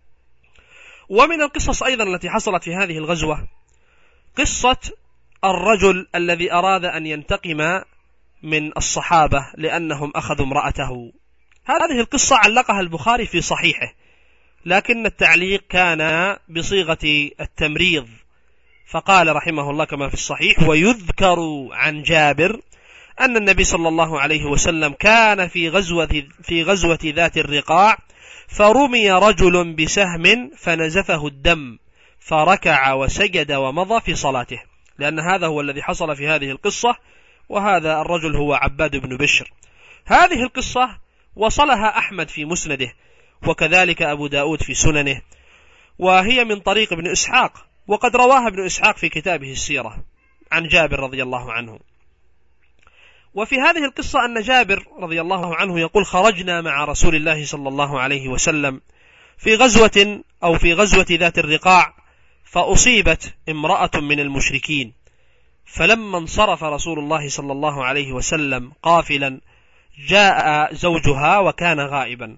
ومن القصص أيضا التي حصلت في هذه الغزوة قصة الرجل الذي أراد أن ينتقم من الصحابة لأنهم أخذوا امرأته. هذه القصة علقها البخاري في صحيحه، لكن التعليق كان بصيغة التمريض، فقال رحمه الله كما في الصحيح: ويذكر عن جابر أن النبي صلى الله عليه وسلم كان في غزوة ذات الرقاع، فرمي رجل بسهم فنزفه الدم، فركع وسجد ومضى في صلاته. لأن هذا هو الذي حصل في هذه القصة، وهذا الرجل هو عباد بن بشر. هذه القصة وصلها أحمد في مسنده، وكذلك أبو داود في سننه، وهي من طريق ابن إسحاق، وقد رواها ابن إسحاق في كتابه السيرة عن جابر رضي الله عنه. وفي هذه القصة أن جابر رضي الله عنه يقول: خرجنا مع رسول الله صلى الله عليه وسلم في غزوة ذات الرقاع، فأصيبت امرأة من المشركين، فلما انصرف رسول الله صلى الله عليه وسلم قافلا جاء زوجها وكان غائبا،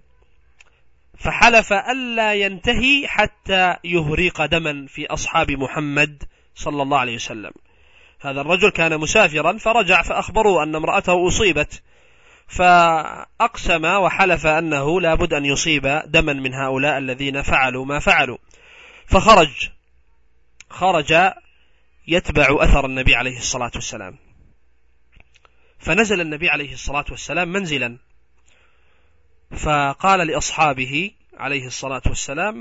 فحلف ألا ينتهي حتى يهريق دما في أصحاب محمد صلى الله عليه وسلم. هذا الرجل كان مسافرا فرجع فأخبروا أن امرأته أصيبت، فأقسم وحلف أنه لا بد أن يصيب دما من هؤلاء الذين فعلوا ما فعلوا، خرج يتبع أثر النبي عليه الصلاة والسلام. فنزل النبي عليه الصلاة والسلام منزلا، فقال لأصحابه عليه الصلاة والسلام: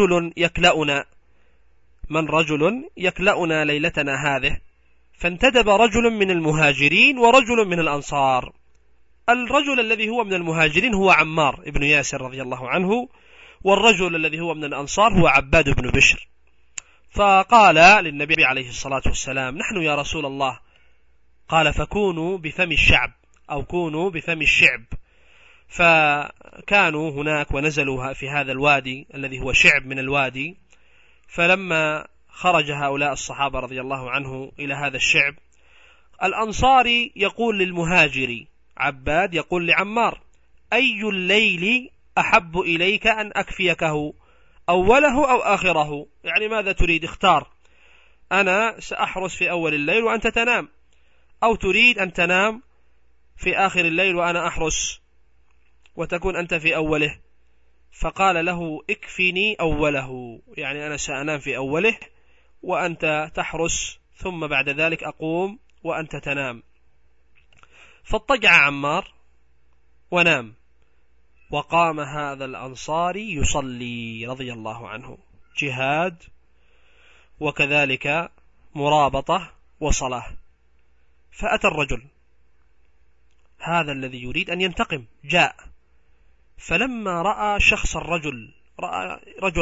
من رجل يكلأنا ليلتنا هذه؟ فانتدب رجل من المهاجرين ورجل من الأنصار. الرجل الذي هو من المهاجرين هو عمار ابن ياسر رضي الله عنه، والرجل الذي هو من الأنصار هو عباد بن بشر. فقال للنبي عليه الصلاة والسلام: نحن يا رسول الله. قال: فكونوا بفم الشعب، أو كونوا بفم الشعب. فكانوا هناك ونزلوا في هذا الوادي الذي هو شعب من الوادي. فلما خرج هؤلاء الصحابة رضي الله عنه إلى هذا الشعب، الأنصاري يقول للمهاجري عباد يقول لعمار: أي الليل أحب إليك أن أكفيكه، أوله أو آخره؟ يعني ماذا تريد؟ اختار، أنا سأحرس في أول الليل وأنت تنام، أو تريد أن تنام في آخر الليل وأنا أحرس وتكون أنت في أوله؟ فقال له: اكفني أوله، يعني أنا سأنام في أوله وأنت تحرس، ثم بعد ذلك أقوم وأنت تنام. فاضطجع عمار ونام، وقام هذا الأنصاري يصلي رضي الله عنه، جهاد وكذلك مرابطة وصلاة. فأتى الرجل هذا الذي يريد أن ينتقم، جاء، فلما رأى شخص الرجل، رأى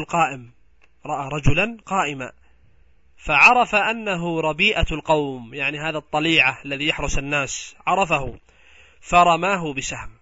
رجلا قائما، فعرف أنه ربيئة القوم، يعني هذا الطليعة الذي يحرس الناس، عرفه، فرماه بسهم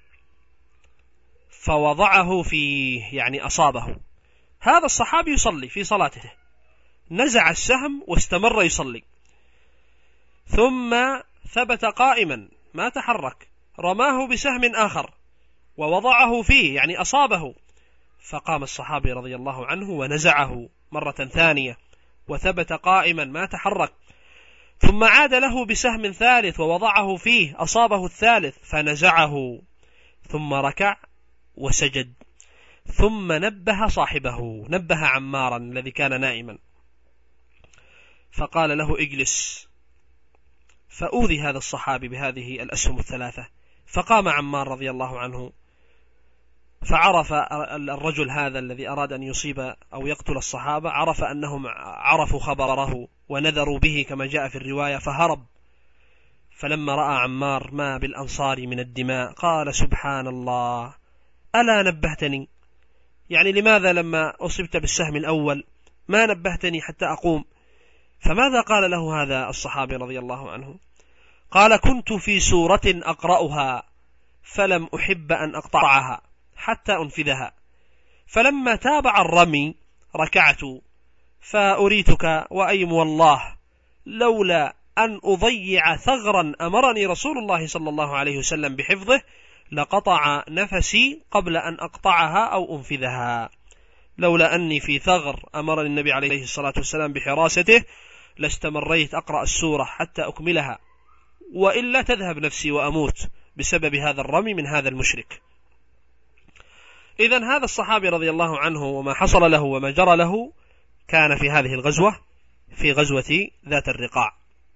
فوضعه فيه، يعني أصابه. هذا الصحابي يصلي في صلاته، نزع السهم واستمر يصلي، ثم ثبت قائما ما تحرك، رماه بسهم آخر ووضعه فيه، يعني أصابه، فقام الصحابي رضي الله عنه ونزعه مرة ثانية وثبت قائما ما تحرك، ثم عاد له بسهم ثالث ووضعه فيه، أصابه الثالث فنزعه، ثم ركع وسجد، ثم نبه عمارا الذي كان نائما، فقال له: اجلس. فأوذي هذا الصحابي بهذه الأسهم الثلاثة. فقام عمار رضي الله عنه فعرف الرجل هذا الذي أراد أن يصيب أو يقتل الصحابة، عرف أنهم عرفوا خبره ونذروا به كما جاء في الرواية، فهرب. فلما رأى عمار ما بالأنصار من الدماء قال سبحان الله، ألا نبهتني؟ يعني لماذا لما أصبت بالسهم الأول ما نبهتني حتى أقوم؟ فماذا قال له هذا الصحابي رضي الله عنه؟ قال كنت في سورة أقرأها فلم أحب أن أقطعها حتى أنفذها، فلما تابع الرمي ركعت فأريتك وأيم والله لولا أن أضيع ثغرا أمرني رسول الله صلى الله عليه وسلم بحفظه لقطع نفسي قبل أن أقطعها أو أنفذها. لولا أني في ثغر أمرني النبي عليه الصلاة والسلام بحراسته لاستمريت أقرأ السورة حتى أكملها، وإلا تذهب نفسي وأموت بسبب هذا الرمي من هذا المشرك. إذن هذا الصحابي رضي الله عنه وما حصل له وما جرى له كان في هذه الغزوة، في غزوة ذات الرقاع.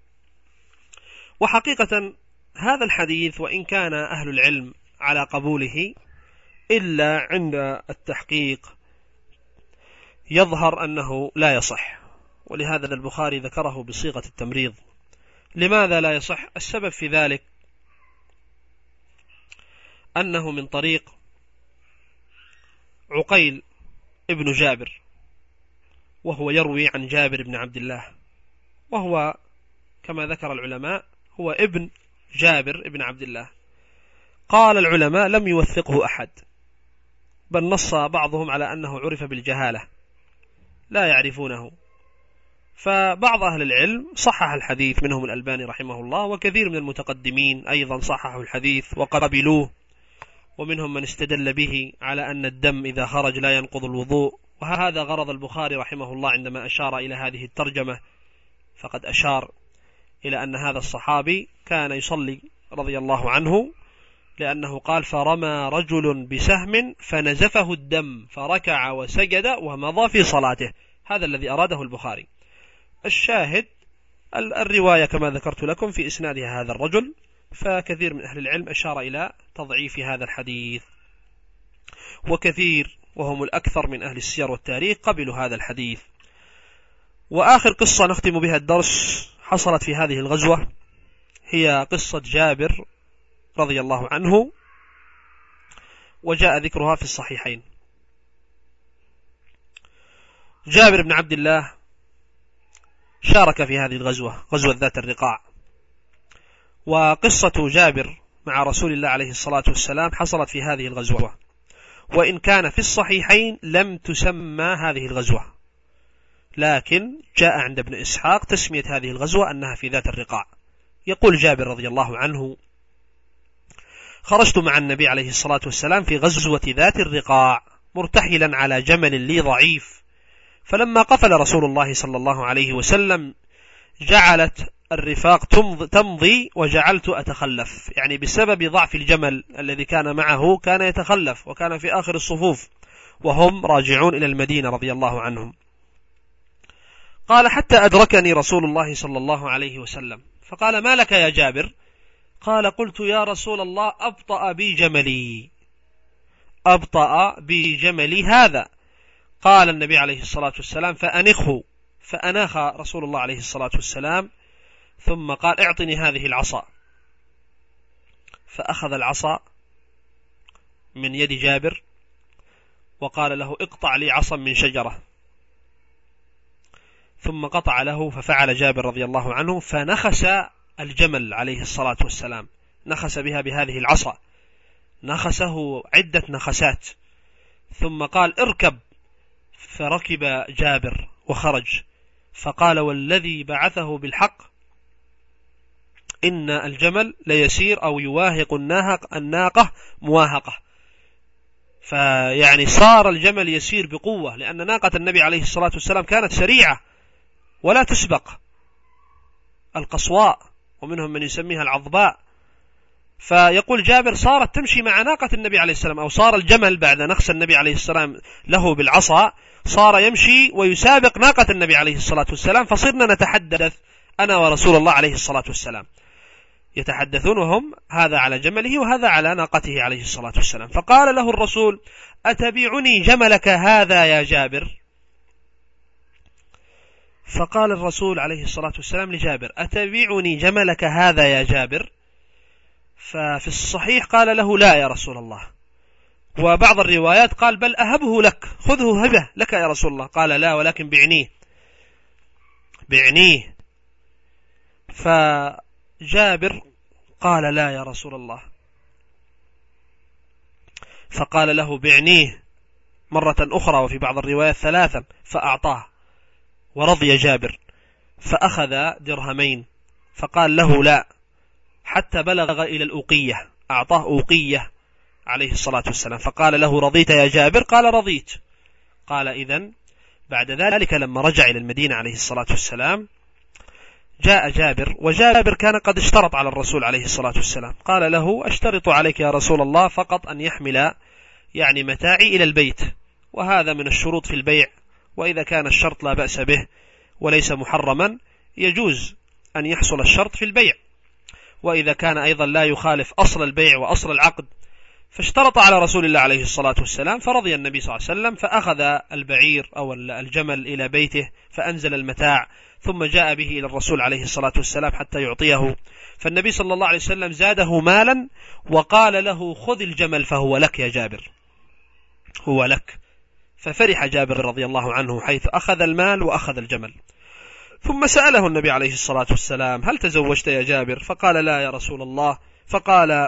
وحقيقة هذا الحديث وإن كان أهل العلم على قبوله إلا عند التحقيق يظهر أنه لا يصح، ولهذا البخاري ذكره بصيغة التمريض. لماذا لا يصح؟ السبب في ذلك أنه من طريق عقيل ابن جابر، وهو يروي عن جابر بن عبد الله، وهو كما ذكر العلماء هو ابن جابر بن عبد الله. قال العلماء لم يوثقه أحد، بل نص بعضهم على أنه عرف بالجهالة لا يعرفونه. فبعض أهل العلم صحح الحديث، منهم الألباني رحمه الله، وكثير من المتقدمين أيضا صححوا الحديث وقبلوه، ومنهم من استدل به على أن الدم إذا خرج لا ينقض الوضوء. وهذا غرض البخاري رحمه الله عندما أشار إلى هذه الترجمة، فقد أشار إلى أن هذا الصحابي كان يصلي رضي الله عنه، لأنه قال فرمى رجل بسهم فنزفه الدم فركع وسجد ومضى في صلاته. هذا الذي أراده البخاري. الشاهد الرواية كما ذكرت لكم في إسنادها هذا الرجل، فكثير من أهل العلم أشار إلى تضعيف هذا الحديث، وكثير وهم الأكثر من أهل السير والتاريخ قبلوا هذا الحديث. وآخر قصة نختم بها الدرس حصلت في هذه الغزوة هي قصة جابر رضي الله عنه، وجاء ذكرها في الصحيحين. جابر بن عبد الله شارك في هذه الغزوة، غزوة ذات الرقاع. وقصة جابر مع رسول الله عليه الصلاة والسلام حصلت في هذه الغزوة، وإن كان في الصحيحين لم تسمى هذه الغزوة، لكن جاء عند ابن إسحاق تسمية هذه الغزوة أنها في ذات الرقاع. يقول جابر رضي الله عنه: خرجت مع النبي عليه الصلاة والسلام في غزوة ذات الرقاع مرتحلا على جمل لي ضعيف، فلما قفل رسول الله صلى الله عليه وسلم جعلت الرفاق تمضي وجعلت أتخلف، يعني بسبب ضعف الجمل الذي كان معه كان يتخلف، وكان في آخر الصفوف وهم راجعون إلى المدينة رضي الله عنهم. قال: حتى أدركني رسول الله صلى الله عليه وسلم فقال: ما لك يا جابر؟ قال: قلت يا رسول الله أبطأ بي جملي هذا. قال النبي عليه الصلاة والسلام: فأنخه. فأناخ رسول الله عليه الصلاة والسلام، ثم قال: اعطني هذه العصا. فأخذ العصا من يد جابر وقال له: اقطع لي عصا من شجرة. ثم قطع له، ففعل جابر رضي الله عنه، فنخس الجمل عليه الصلاة والسلام، نخس بها بهذه العصا، نخسه عدة نخسات، ثم قال: اركب. فركب جابر وخرج، فقال: والذي بعثه بالحق إن الجمل ليسير أو يواهق الناقة مواهقة. فيعني صار الجمل يسير بقوة، لأن ناقة النبي عليه الصلاة والسلام كانت سريعة ولا تسبق، القصواء، ومنهم من يسميها العضباء. فيقول جابر: صارت تمشي مع ناقة النبي عليه السلام، أو صار الجمل بعد نخس النبي عليه السلام له بالعصا صار يمشي ويسابق ناقة النبي عليه الصلاة والسلام، فصرنا نتحدث أنا ورسول الله عليه الصلاة والسلام. يتحدثون وهم هذا على جمله وهذا على ناقته عليه الصلاة والسلام. فقال له الرسول: أتبعني جملك هذا يا جابر؟ فقال الرسول عليه الصلاة والسلام لجابر: أتبعني جملك هذا يا جابر؟ ففي الصحيح قال له: لا يا رسول الله. وبعض الروايات قال: بل أهبه لك، خذه هبه لك يا رسول الله. قال: لا، ولكن بعنيه. فجابر قال: لا يا رسول الله. فقال له: بعنيه مرة أخرى، وفي بعض الروايات 3، فأعطاه ورضي جابر، فأخذ درهمين. فقال له: لا، حتى بلغ إلى الأوقية، أعطاه أوقية عليه الصلاة والسلام. فقال له: رضيت يا جابر؟ قال: رضيت. قال: إذن بعد ذلك لما رجع إلى المدينة عليه الصلاة والسلام جاء جابر، وجابر كان قد اشترط على الرسول عليه الصلاة والسلام. قال له: أشترط عليك يا رسول الله فقط أن يحمل متاعي إلى البيت، وهذا من الشروط في البيع، وإذا كان الشرط لا بأس به وليس محرما يجوز أن يحصل الشرط في البيع، وإذا كان أيضا لا يخالف أصل البيع وأصل العقد. فاشترط على رسول الله عليه الصلاة والسلام، فرضي النبي صلى الله عليه وسلم، فأخذ البعير أو الجمل إلى بيته، فأنزل المتاع، ثم جاء به إلى الرسول عليه الصلاة والسلام حتى يعطيه. فالنبي صلى الله عليه وسلم زاده مالا وقال له: خذ الجمل فهو لك يا جابر، هو لك. ففرح جابر رضي الله عنه حيث أخذ المال وأخذ الجمل. ثم سأله النبي عليه الصلاة والسلام: هل تزوجت يا جابر؟ فقال: لا يا رسول الله. فقال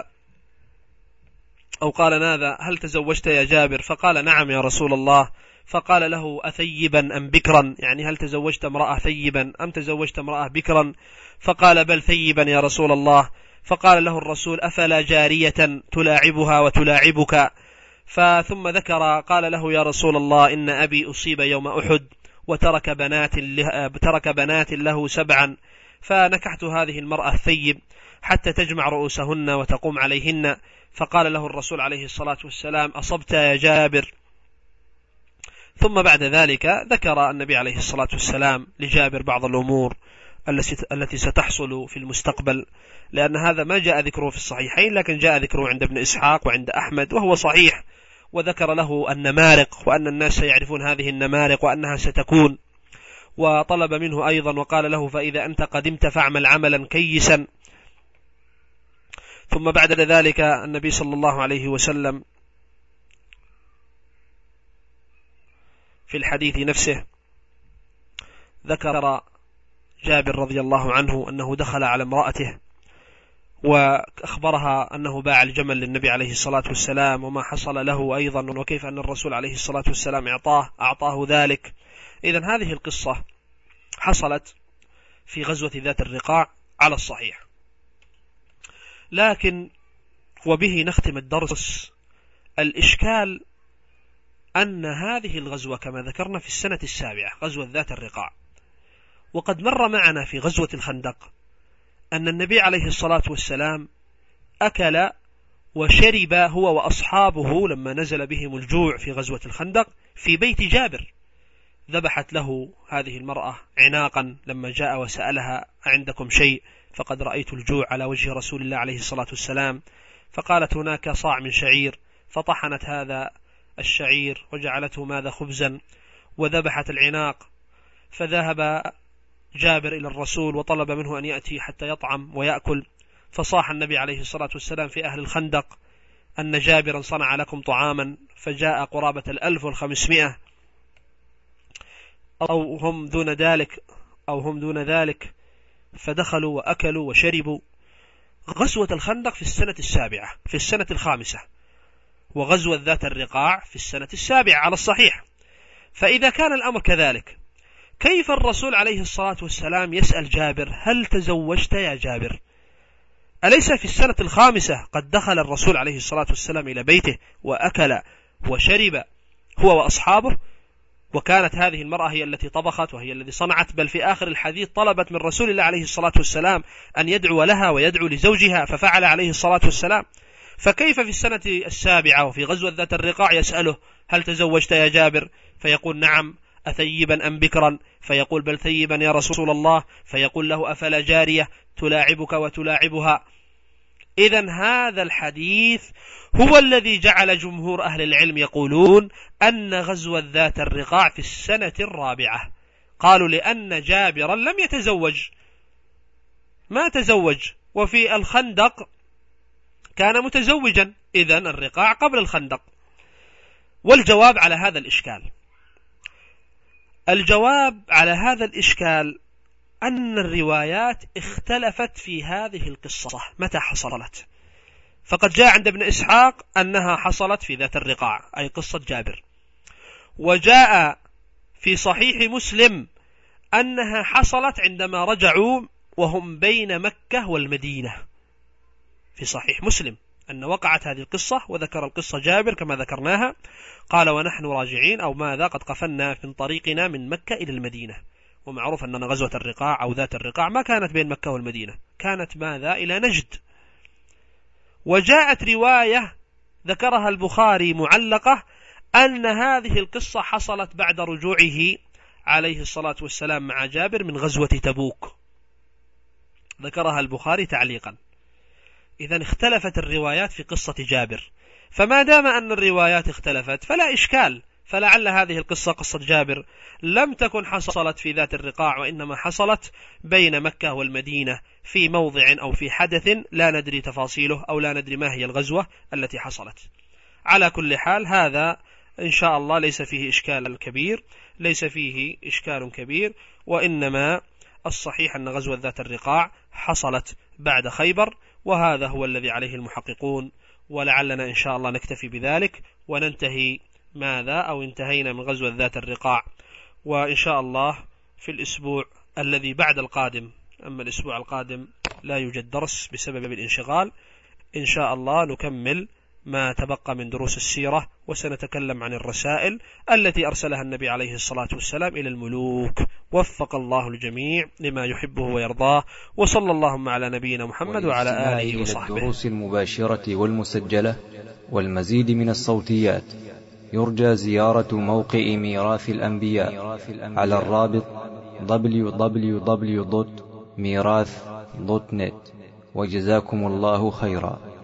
ماذا؟ هل تزوجت يا جابر؟ فقال: نعم يا رسول الله. فقال له: أثيبا أم بكرا؟ هل تزوجت امرأة ثيبا أم تزوجت امرأة بكرا؟ فقال: بل ثيبا يا رسول الله. فقال له الرسول: أفلا جارية تلاعبها وتلاعبك؟ ثم ذكر، قال له: يا رسول الله، إن أبي أصيب يوم أحد وترك بنات له 7، فنكحت هذه المرأة الثيب حتى تجمع رؤوسهن وتقوم عليهن. فقال له الرسول عليه الصلاة والسلام: أصبت يا جابر. ثم بعد ذلك ذكر النبي عليه الصلاة والسلام لجابر بعض الأمور التي ستحصل في المستقبل، لأن هذا ما جاء ذكره في الصحيحين، لكن جاء ذكره عند ابن إسحاق وعند أحمد وهو صحيح. وذكر له النمارق، وأن الناس سيعرفون هذه النمارق وأنها ستكون. وطلب منه أيضا وقال له: فإذا أنت قدمت فاعمل عملا كيسا. ثم بعد ذلك النبي صلى الله عليه وسلم في الحديث نفسه ذكر جابر رضي الله عنه أنه دخل على امرأته وأخبرها أنه باع الجمل للنبي عليه الصلاة والسلام وما حصل له أيضا، وكيف أن الرسول عليه الصلاة والسلام أعطاه ذلك. إذن هذه القصة حصلت في غزوة ذات الرقاع على الصحيح. لكن وبه نختم الدرس، الإشكال أن هذه الغزوة كما ذكرنا في السنة 7، غزوة ذات الرقاع، وقد مر معنا في غزوة الخندق أن النبي عليه الصلاة والسلام أكل وشرب هو وأصحابه لما نزل بهم الجوع في غزوة الخندق في بيت جابر. ذبحت له هذه المرأة عناقا لما جاء وسألها: عندكم شيء؟ فقد رأيت الجوع على وجه رسول الله عليه الصلاة والسلام. فقالت: هناك صاع من شعير. فطحنت هذا الشعير وجعلته ماذا خبزا، وذبحت العناق. فذهب جابر إلى الرسول وطلب منه أن يأتي حتى يطعم ويأكل. فصاح النبي عليه الصلاة والسلام في أهل الخندق أن جابرا صنع لكم طعاما، فجاء قرابة 1500 أو هم دون ذلك، فدخلوا وأكلوا وشربوا. غزوة الخندق في السنة 7 في السنة 5، وغزوة ذات الرقاع في السنة 7 على الصحيح. فإذا كان الأمر كذلك، كيف الرسول عليه الصلاة والسلام يسأل جابر: هل تزوجت يا جابر؟ أليس في السنة 5 قد دخل الرسول عليه الصلاة والسلام إلى بيته وأكل وشرب هو وأصحابه، وكانت هذه المرأة هي التي طبخت وهي التي صنعت، بل في آخر الحديث طلبت من رسول الله عليه الصلاة والسلام أن يدعو لها ويدعو لزوجها، ففعل عليه الصلاة والسلام. فكيف في السنة 7 وفي غزوة ذات الرقاع يسأله: هل تزوجت يا جابر؟ فيقول: نعم. أثيبا أم بكرا؟ فيقول: بل ثيبا يا رسول الله. فيقول له: أفلا جارية تلاعبك وتلاعبها؟ إذن هذا الحديث هو الذي جعل جمهور أهل العلم يقولون أن غزوة ذات الرقاع في السنة الرابعة. قالوا لأن جابرا لم يتزوج، ما تزوج، وفي الخندق كان متزوجا، إذن الرقاع قبل الخندق. والجواب على هذا الإشكال، الجواب على هذا الإشكال أن الروايات اختلفت في هذه القصة متى حصلت. فقد جاء عند ابن إسحاق أنها حصلت في ذات الرقاع، أي قصة جابر، وجاء في صحيح مسلم أنها حصلت عندما رجعوا وهم بين مكة والمدينة، في صحيح مسلم أن وقعت هذه القصة، وذكر القصة جابر كما ذكرناها، قال ونحن راجعين أو ماذا قد قفلنا من طريقنا من مكة إلى المدينة. ومعروف أن غزوة الرقاع أو ذات الرقاع ما كانت بين مكة والمدينة، كانت ماذا إلى نجد. وجاءت رواية ذكرها البخاري معلقة أن هذه القصة حصلت بعد رجوعه عليه الصلاة والسلام مع جابر من غزوة تبوك، ذكرها البخاري تعليقا. إذن اختلفت الروايات في قصة جابر، فما دام أن الروايات اختلفت فلا إشكال، فلعل هذه القصة قصة جابر لم تكن حصلت في ذات الرقاع، وإنما حصلت بين مكة والمدينة في موضع أو في حدث لا ندري تفاصيله أو لا ندري ما هي الغزوة التي حصلت. على كل حال هذا إن شاء الله ليس فيه إشكال كبير، ليس فيه إشكال كبير، وإنما الصحيح أن غزوة ذات الرقاع حصلت بعد خيبر، وهذا هو الذي عليه المحققون. ولعلنا إن شاء الله نكتفي بذلك وننتهي ماذا أو انتهينا من غزوة ذات الرقاع، وإن شاء الله في الأسبوع الذي بعد القادم، أما الأسبوع القادم لا يوجد درس بسبب الانشغال، إن شاء الله نكمل ما تبقى من دروس السيرة، وسنتكلم عن الرسائل التي أرسلها النبي عليه الصلاة والسلام إلى الملوك. وفق الله الجميع لما يحبه ويرضاه، وصلى اللهم على نبينا محمد وعلى آله وصحبه. الدروس المباشرة والمسجلة والمزيد من الصوتيات يرجى زيارة موقع ميراث الأنبياء على الرابط www.mirath.net. وجزاكم الله خيرا.